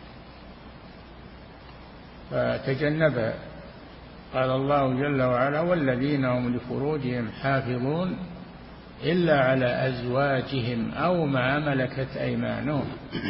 فتجنبها. قال الله جل وعلا: والذين هم لفروجهم حافظون إلا على أزواجهم أو ما ملكت أيمانهم.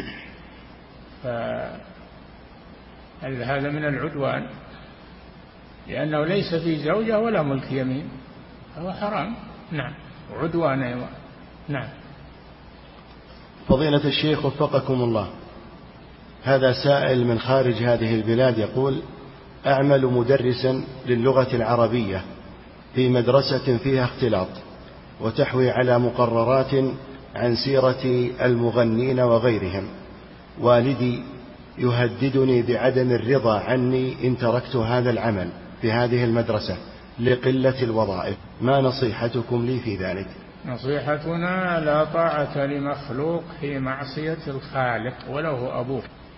فهذا من العدوان، لأنه ليس في زوجة ولا ملك يمين، فهو حرام. نعم. عدوان أيضا. نعم. فضيلة الشيخ وفقكم الله، هذا سائل من خارج هذه البلاد يقول: أعمل مدرسا للغة العربية في مدرسة فيها اختلاط، وتحوي على مقررات عن سيرة المغنين وغيرهم. والدي يهددني بعدم الرضا عني إن تركت هذا العمل في هذه المدرسة لقلة الوظائف، ما نصيحتكم لي في ذلك؟ نصيحتنا: لا طاعة لمخلوق في معصية الخالق ولو هو أبوك.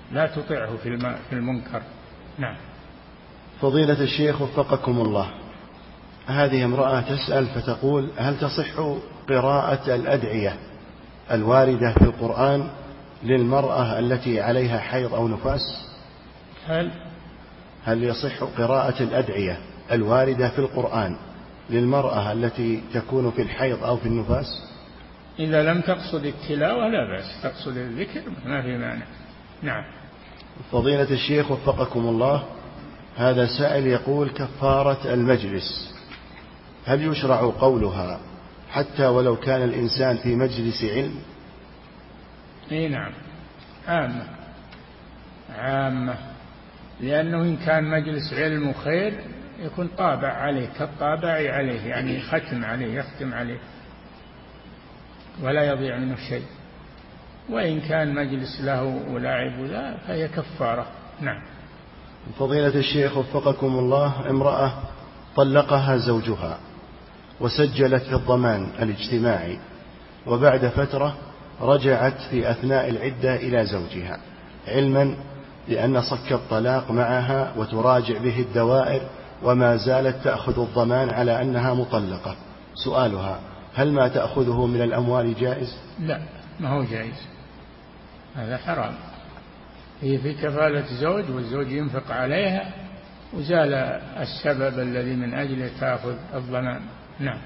لا تطيعه في المنكر. نعم. فضيلة الشيخ وفقكم الله، هذه امرأة تسأل فتقول: هل تصح قراءة الأدعية الواردة في القرآن للمرأة التي عليها حيض أو نفاس؟ هل هل يصح قراءة الأدعية الواردة في القرآن للمرأة التي تكون في الحيض أو في النفاس؟ إذا لم تقصد التلاوة لا بأس، تقصد الذكر ما في مانع. نعم. فضيلة الشيخ وفقكم الله، هذا سائل يقول: كفارة المجلس هل يشرع قولها حتى ولو كان الإنسان في مجلس علم؟ اي نعم، عامة عامة، لأنه إن كان مجلس علم وخير يكون طابع عليه كالطابع عليه، يعني ختم عليه يختم عليه ولا يضيع منه شيء. وإن كان مجلس له ولعب ولا فهي كفارة. نعم. فضيلة الشيخ وفقكم الله، امرأة طلقها زوجها وسجلت في الضمان الاجتماعي، وبعد فترة رجعت في أثناء العدة إلى زوجها، علما بأن صك الطلاق معها وتراجع به الدوائر وما زالت تأخذ الضمان على أنها مطلقة. سؤالها: هل ما تأخذه من الأموال جائز؟ لا، ما هو جائز، هذا حرام. هي في كفالة زوج والزوج ينفق عليها وزال السبب الذي من أجله تأخذ الضمان. نعم.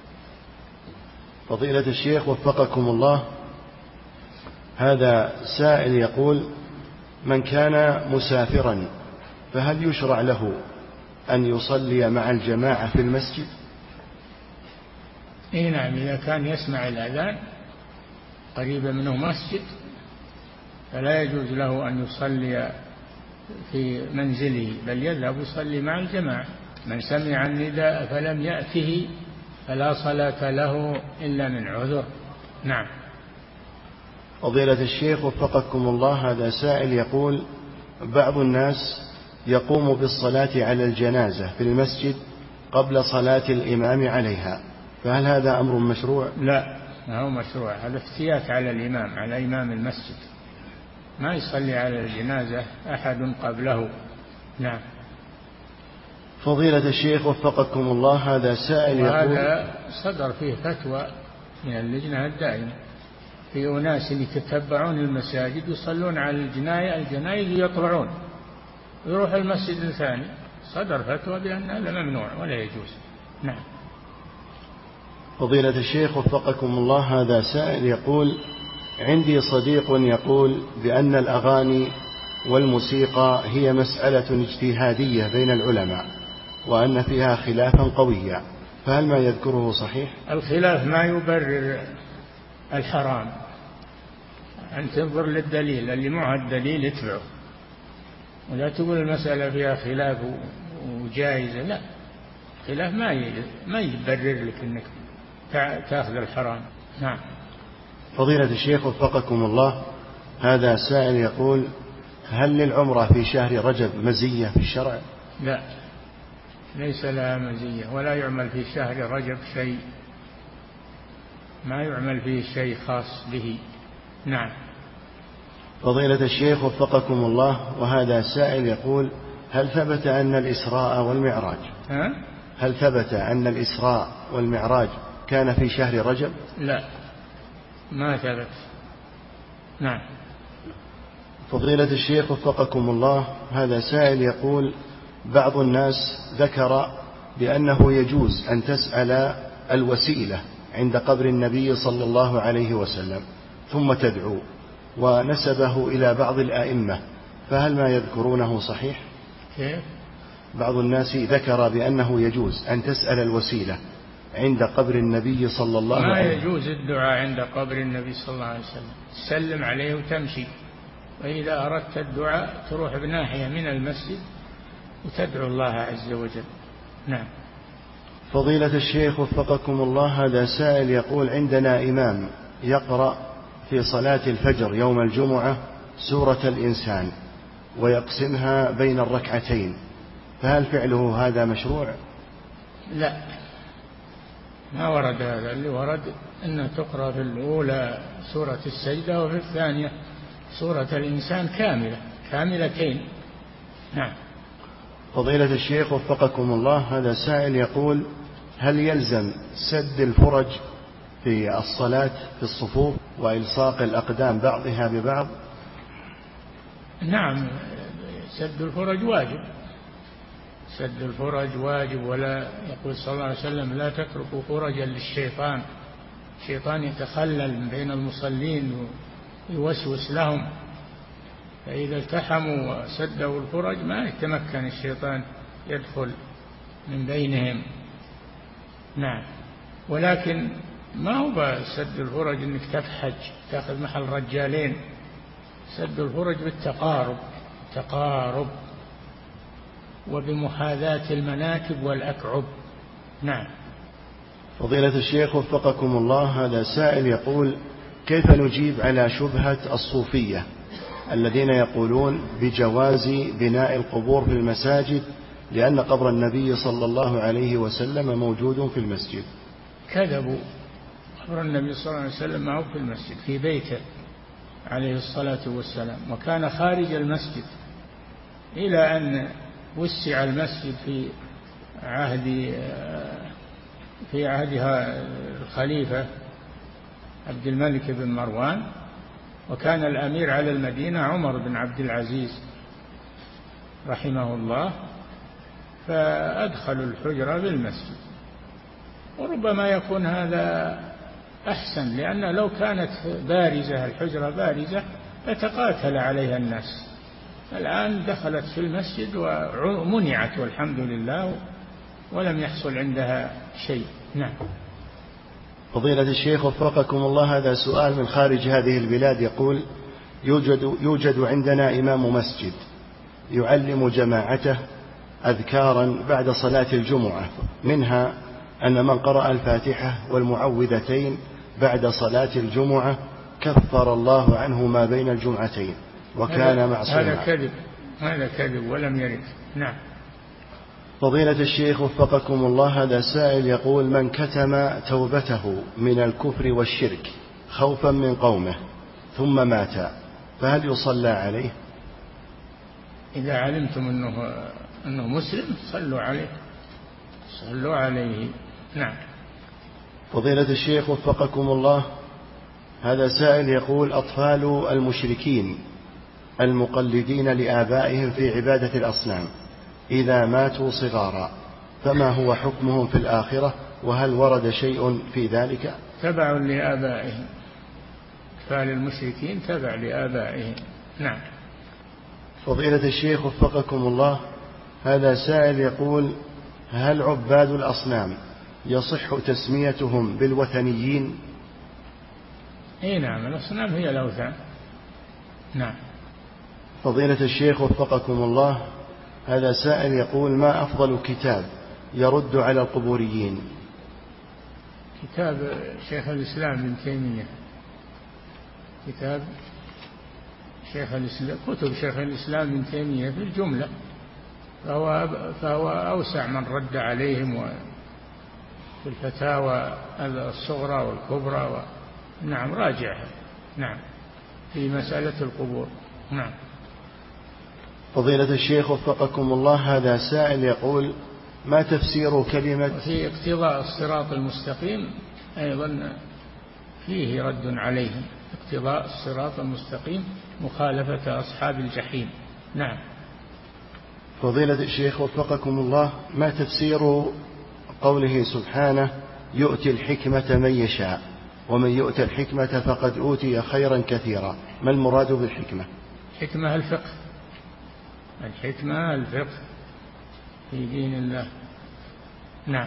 فضيلة الشيخ وفقكم الله، هذا سائل يقول: من كان مسافرا فهل يشرع له أن يصلي مع الجماعة في المسجد؟ إيه نعم، إذا كان يسمع الأذان قريبا منه مسجد فلا يجوز له أن يصلي في منزله، بل يذهب يصلي مع الجماعة. من سمع النداء فلم يأته فلا صلاة له إلا من عذر. نعم. فضيلة الشيخ وفقكم الله، هذا سائل يقول: بعض الناس يقوم بالصلاة على الجنازة في المسجد قبل صلاة الإمام عليها، فهل هذا أمر مشروع؟ لا، ما هو مشروع، هذا افتيات على الإمام، على إمام المسجد، ما يصلي على الجنازة أحد قبله. نعم. فضيلة الشيخ وفقكم الله، هذا سائل يقول: وهذا صدر فيه فتوى من اللجنة الدائمة في أناس يتتبعون المساجد يصلون على الجناية الجنايز ويطلعون ويروح المسجد الثاني، صدر فتوى بأن هذا ممنوع ولا يجوز. نعم. فضيلة الشيخ وفقكم الله، هذا سائل يقول: عندي صديق يقول بأن الأغاني والموسيقى هي مسألة اجتهادية بين العلماء وأن فيها خلافا قويا، فهل ما يذكره صحيح؟ الخلاف ما يبرر الحرام، أن تنظر للدليل، اللي معه الدليل اتبعه، ولا تقول المسألة فيها خلاف وجائزة. لا، خلاف ما ما يبرر لك أنك تأخذ الحرام. نعم. فضيلة الشيخ وفقكم الله، هذا سائل يقول: هل للعمرة في شهر رجب مزية في الشرع؟ لا، ليس لها مزية، ولا يعمل في شهر رجب شيء، ما يعمل فيه شيء خاص به. نعم. فضيلة الشيخ وفقكم الله، وهذا سائل يقول: هل ثبت أن الإسراء والمعراج ها؟ هل ثبت أن الإسراء والمعراج كان في شهر رجب؟ لا، ما ثبت. نعم. فضيلة الشيخ وفقكم الله، هذا سائل يقول: بعض الناس ذكر بأنه يجوز أن تسأل الوسيلة عند قبر النبي صلى الله عليه وسلم ثم تدعو، ونسبه إلى بعض الآئمة، فهل ما يذكرونه صحيح؟ كيف؟ بعض الناس ذكر بأنه يجوز أن تسأل الوسيلة عند قبر النبي صلى الله عليه وسلم. ما يجوز الدعاء عند قبر النبي صلى الله عليه وسلم، تسلم عليه وتمشي، وإذا أردت الدعاء تروح بناحية من المسجد وتدعو الله عز وجل. نعم. فضيلة الشيخ وفقكم الله، هذا سائل يقول: عندنا إمام يقرأ في صلاة الفجر يوم الجمعة سورة الإنسان ويقسمها بين الركعتين، فهل فعله هذا مشروع؟ لا، ما ورد هذا، اللي ورد أن تقرأ في الأولى سورة السجدة وفي الثانية سورة الإنسان كاملة. كاملتين. نعم. فضيلة الشيخ وفقكم الله، هذا سائل يقول: هل يلزم سد الفرج في الصلاة في الصفوف وإلصاق الأقدام بعضها ببعض؟ نعم، سد الفرج واجب، سد الفرج واجب. ولا يقول صلى الله عليه وسلم: لا تتركوا فرجا للشيطان، الشيطان يتخلل بين المصلين ويوسوس لهم، فإذا التحموا وسدوا الفرج ما يتمكن الشيطان يدخل من بينهم. نعم. ولكن ما هو سد الفرج انك تفحج تاخذ محل رجالين، سد الفرج بالتقارب، تقارب وبمحاذاة المناكب والأكعب. نعم. فضيلة الشيخ وفقكم الله، هذا سائل يقول: كيف نجيب على شبهة الصوفية الذين يقولون بجواز بناء القبور في المساجد لأن قبر النبي صلى الله عليه وسلم موجود في المسجد؟ كذبوا، قبر النبي صلى الله عليه وسلم ما هو في المسجد، في بيته عليه الصلاة والسلام، وكان خارج المسجد إلى أن وسع المسجد في عهد في عهدها الخليفة عبد الملك بن مروان، وكان الأمير على المدينة عمر بن عبد العزيز رحمه الله، فأدخلوا الحجرة بالمسجد. وربما يكون هذا أحسن، لأن لو كانت بارزة الحجرة بارزة لتقاتل عليها الناس. الآن دخلت في المسجد ومنعت والحمد لله، ولم يحصل عندها شيء. نعم. فضيلة الشيخ وفقكم الله، هذا سؤال من خارج هذه البلاد يقول: يوجد, يوجد عندنا إمام مسجد يعلم جماعته أذكارا بعد صلاة الجمعة، منها أن من قرأ الفاتحة والمعوذتين بعد صلاة الجمعة كفر الله عنه ما بين الجمعتين وكان معصوما. هذا كذب، هذا كذب ولم يرد. نعم. فضيلة الشيخ وفقكم الله، هذا سائل يقول: من كتم توبته من الكفر والشرك خوفا من قومه ثم مات فهل يصلى عليه؟ إذا علمتم أنه, أنه مسلم صلوا عليه، صلوا عليه. نعم. فضيلة الشيخ وفقكم الله، هذا سائل يقول: أطفال المشركين المقلدين لآبائهم في عبادة الأصنام إذا ماتوا صغارا فما هو حكمهم في الآخرة، وهل ورد شيء في ذلك؟ تبع لآبائهم، أطفال المشركين تبع لآبائهم. نعم. فضيلة الشيخ وفقكم الله، هذا سائل يقول: هل عباد الأصنام يصح تسميتهم بالوثنيين؟ اي نعم، الأصنام هي الأوثان. نعم. فضيلة الشيخ وفقكم الله، هذا سائل يقول: ما أفضل كتاب يرد على القبوريين؟ كتاب شيخ الإسلام ابن تيمية، كتاب شيخ الإسلام، كتب شيخ الإسلام ابن تيمية في الجملة، فهو, فهو أوسع من رد عليهم في الفتاوى الصغرى والكبرى و... نعم راجعها. نعم، في مسألة القبور. نعم. فضيلة الشيخ وفقكم الله، هذا سائل يقول: ما تفسير كلمة في اقتضاء الصراط المستقيم أيضا فيه رد عليهم، اقتضاء الصراط المستقيم مخالفة أصحاب الجحيم. نعم. فضيلة الشيخ وفقكم الله، ما تفسير قوله سبحانه: يؤتي الحكمة من يشاء ومن يؤتى الحكمة فقد أوتي خيرا كثيرا؟ ما المراد بالحكمة؟ الحكمة الفقه، الحكمة الفقه في دين الله. نعم.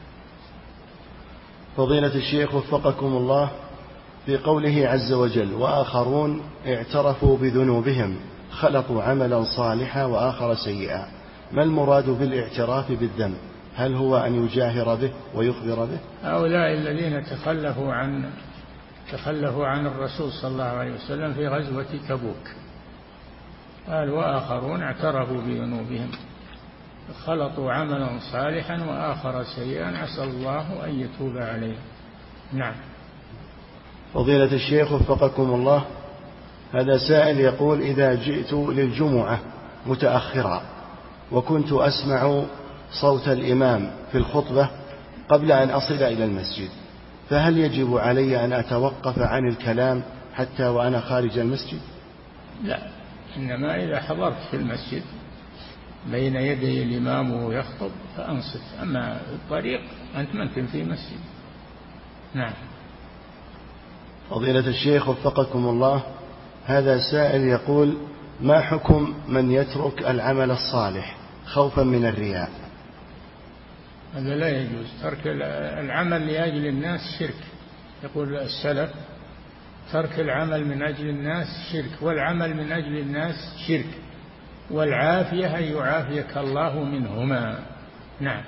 فضيلة الشيخ وفقكم الله، في قوله عز وجل: وآخرون اعترفوا بذنوبهم خلطوا عملا صالحا وآخر سيئا، ما المراد بالاعتراف بالذنب؟ هل هو أن يجاهر به ويخبر به؟ هؤلاء الذين تخلفوا عن تخلفوا عن الرسول صلى الله عليه وسلم في غزوة تبوك، قال: وآخرون اعترفوا بذنوبهم خلطوا عملا صالحا وآخر سيئا عسى الله أن يتوب عليهم. نعم. فضيلة الشيخ وفقكم الله، هذا سائل يقول: إذا جئت للجمعة متأخرا وكنت أسمع صوت الإمام في الخطبة قبل أن أصل إلى المسجد، فهل يجب علي أن أتوقف عن الكلام حتى وأنا خارج المسجد؟ لا، إنما إذا حضرت في المسجد بين يدي الإمام ويخطب فأنصت، أما الطريق أنت ممكن في مسجد. نعم. فضيلة الشيخ وفقكم الله، هذا سائل يقول: ما حكم من يترك العمل الصالح خوفا من الرياء؟ هذا لا يجوز. ترك العمل لأجل الناس شرك. يقول السلف: ترك العمل من أجل الناس شرك، والعمل من أجل الناس شرك، والعافية أن يعافيك الله منهما. نعم.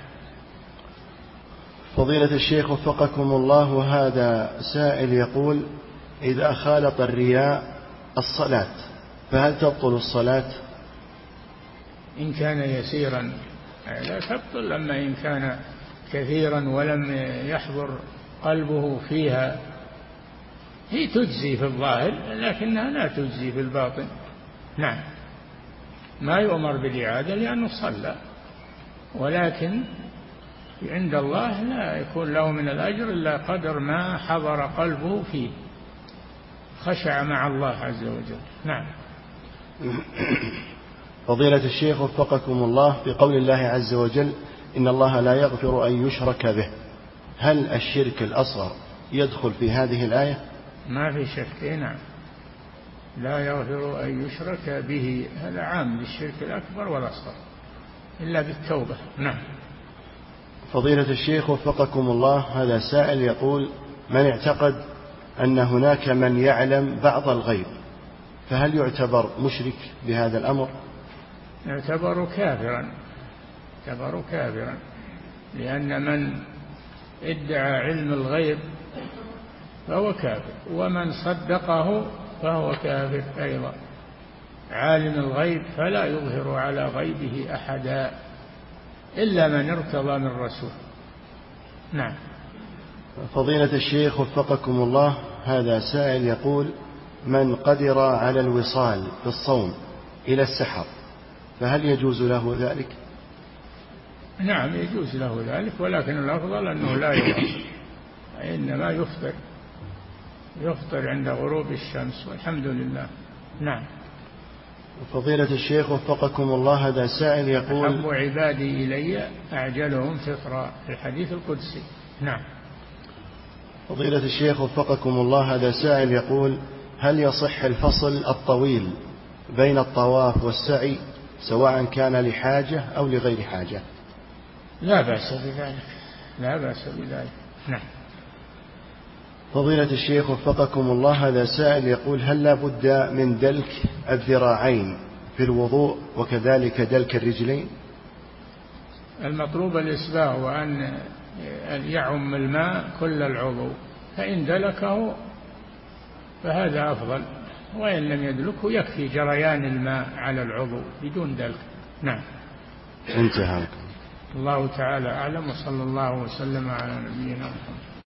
فضيلة الشيخ وفقكم الله، هذا سائل يقول: إذا خالط الرياء الصلاة فهل تبطل الصلاة؟ إن كان يسيرا لا تبطل، أما إن كان كثيرا ولم يحضر قلبه فيها هي تجزي في الظاهر لكنها لا تجزي في الباطن. نعم. ما يؤمر بالإعادة لأنه صلى، ولكن عند الله لا يكون له من الأجر إلا قدر ما حضر قلبه فيه، خشع مع الله عز وجل. نعم. فضيلة الشيخ وفقكم الله، في قول الله عز وجل: إن الله لا يغفر أن يشرك به، هل الشرك الأصغر يدخل في هذه الآية؟ ما في شك. نعم، لا يغفر أن يشرك به، هذا عام للشرك الأكبر والأصغر إلا بالتوبة. نعم. فضيلة الشيخ وفقكم الله، هذا سائل يقول: من اعتقد أن هناك من يعلم بعض الغيب فهل يعتبر مشرك بهذا الأمر؟ يعتبر كافرا، يعتبر كافرا، لأن من ادعى علم الغيب فهو كافر، ومن صدقه فهو كافر أيضا. عالم الغيب فلا يظهر على غيبه أحدا إلا من ارتضى من رسول. نعم. فضيلة الشيخ وفقكم الله، هذا سائل يقول: من قدر على الوصال في الصوم إلى السحر فهل يجوز له ذلك؟ نعم يجوز له ذلك، ولكن الأفضل أنه لا يواصل، إنما يفطر يفطر عند غروب الشمس والحمد لله. نعم. فضيلة الشيخ وفقكم الله، هذا سائل يقول: أحب عبادي إلي أعجلهم فطرا، في الحديث القدسي. نعم. فضيلة الشيخ وفقكم الله، هذا سائل يقول: هل يصح الفصل الطويل بين الطواف والسعي سواء كان لحاجة أو لغير حاجة؟ لا بأس بذلك، لا بأس بذلك. نعم. فضيلة الشيخ وفقكم الله، هذا سائل يقول: هل لا بد من دلك الذراعين في الوضوء وكذلك دلك الرجلين؟ المطلوب الإسباغ، وأن يعم الماء كل العضو، فإن دلكه فهذا أفضل، وإن لم يدلكه يكفي جريان الماء على العضو بدون دلك. نعم. انتهى. الله تعالى أعلم، وصلى الله وسلم على نبينا محمد.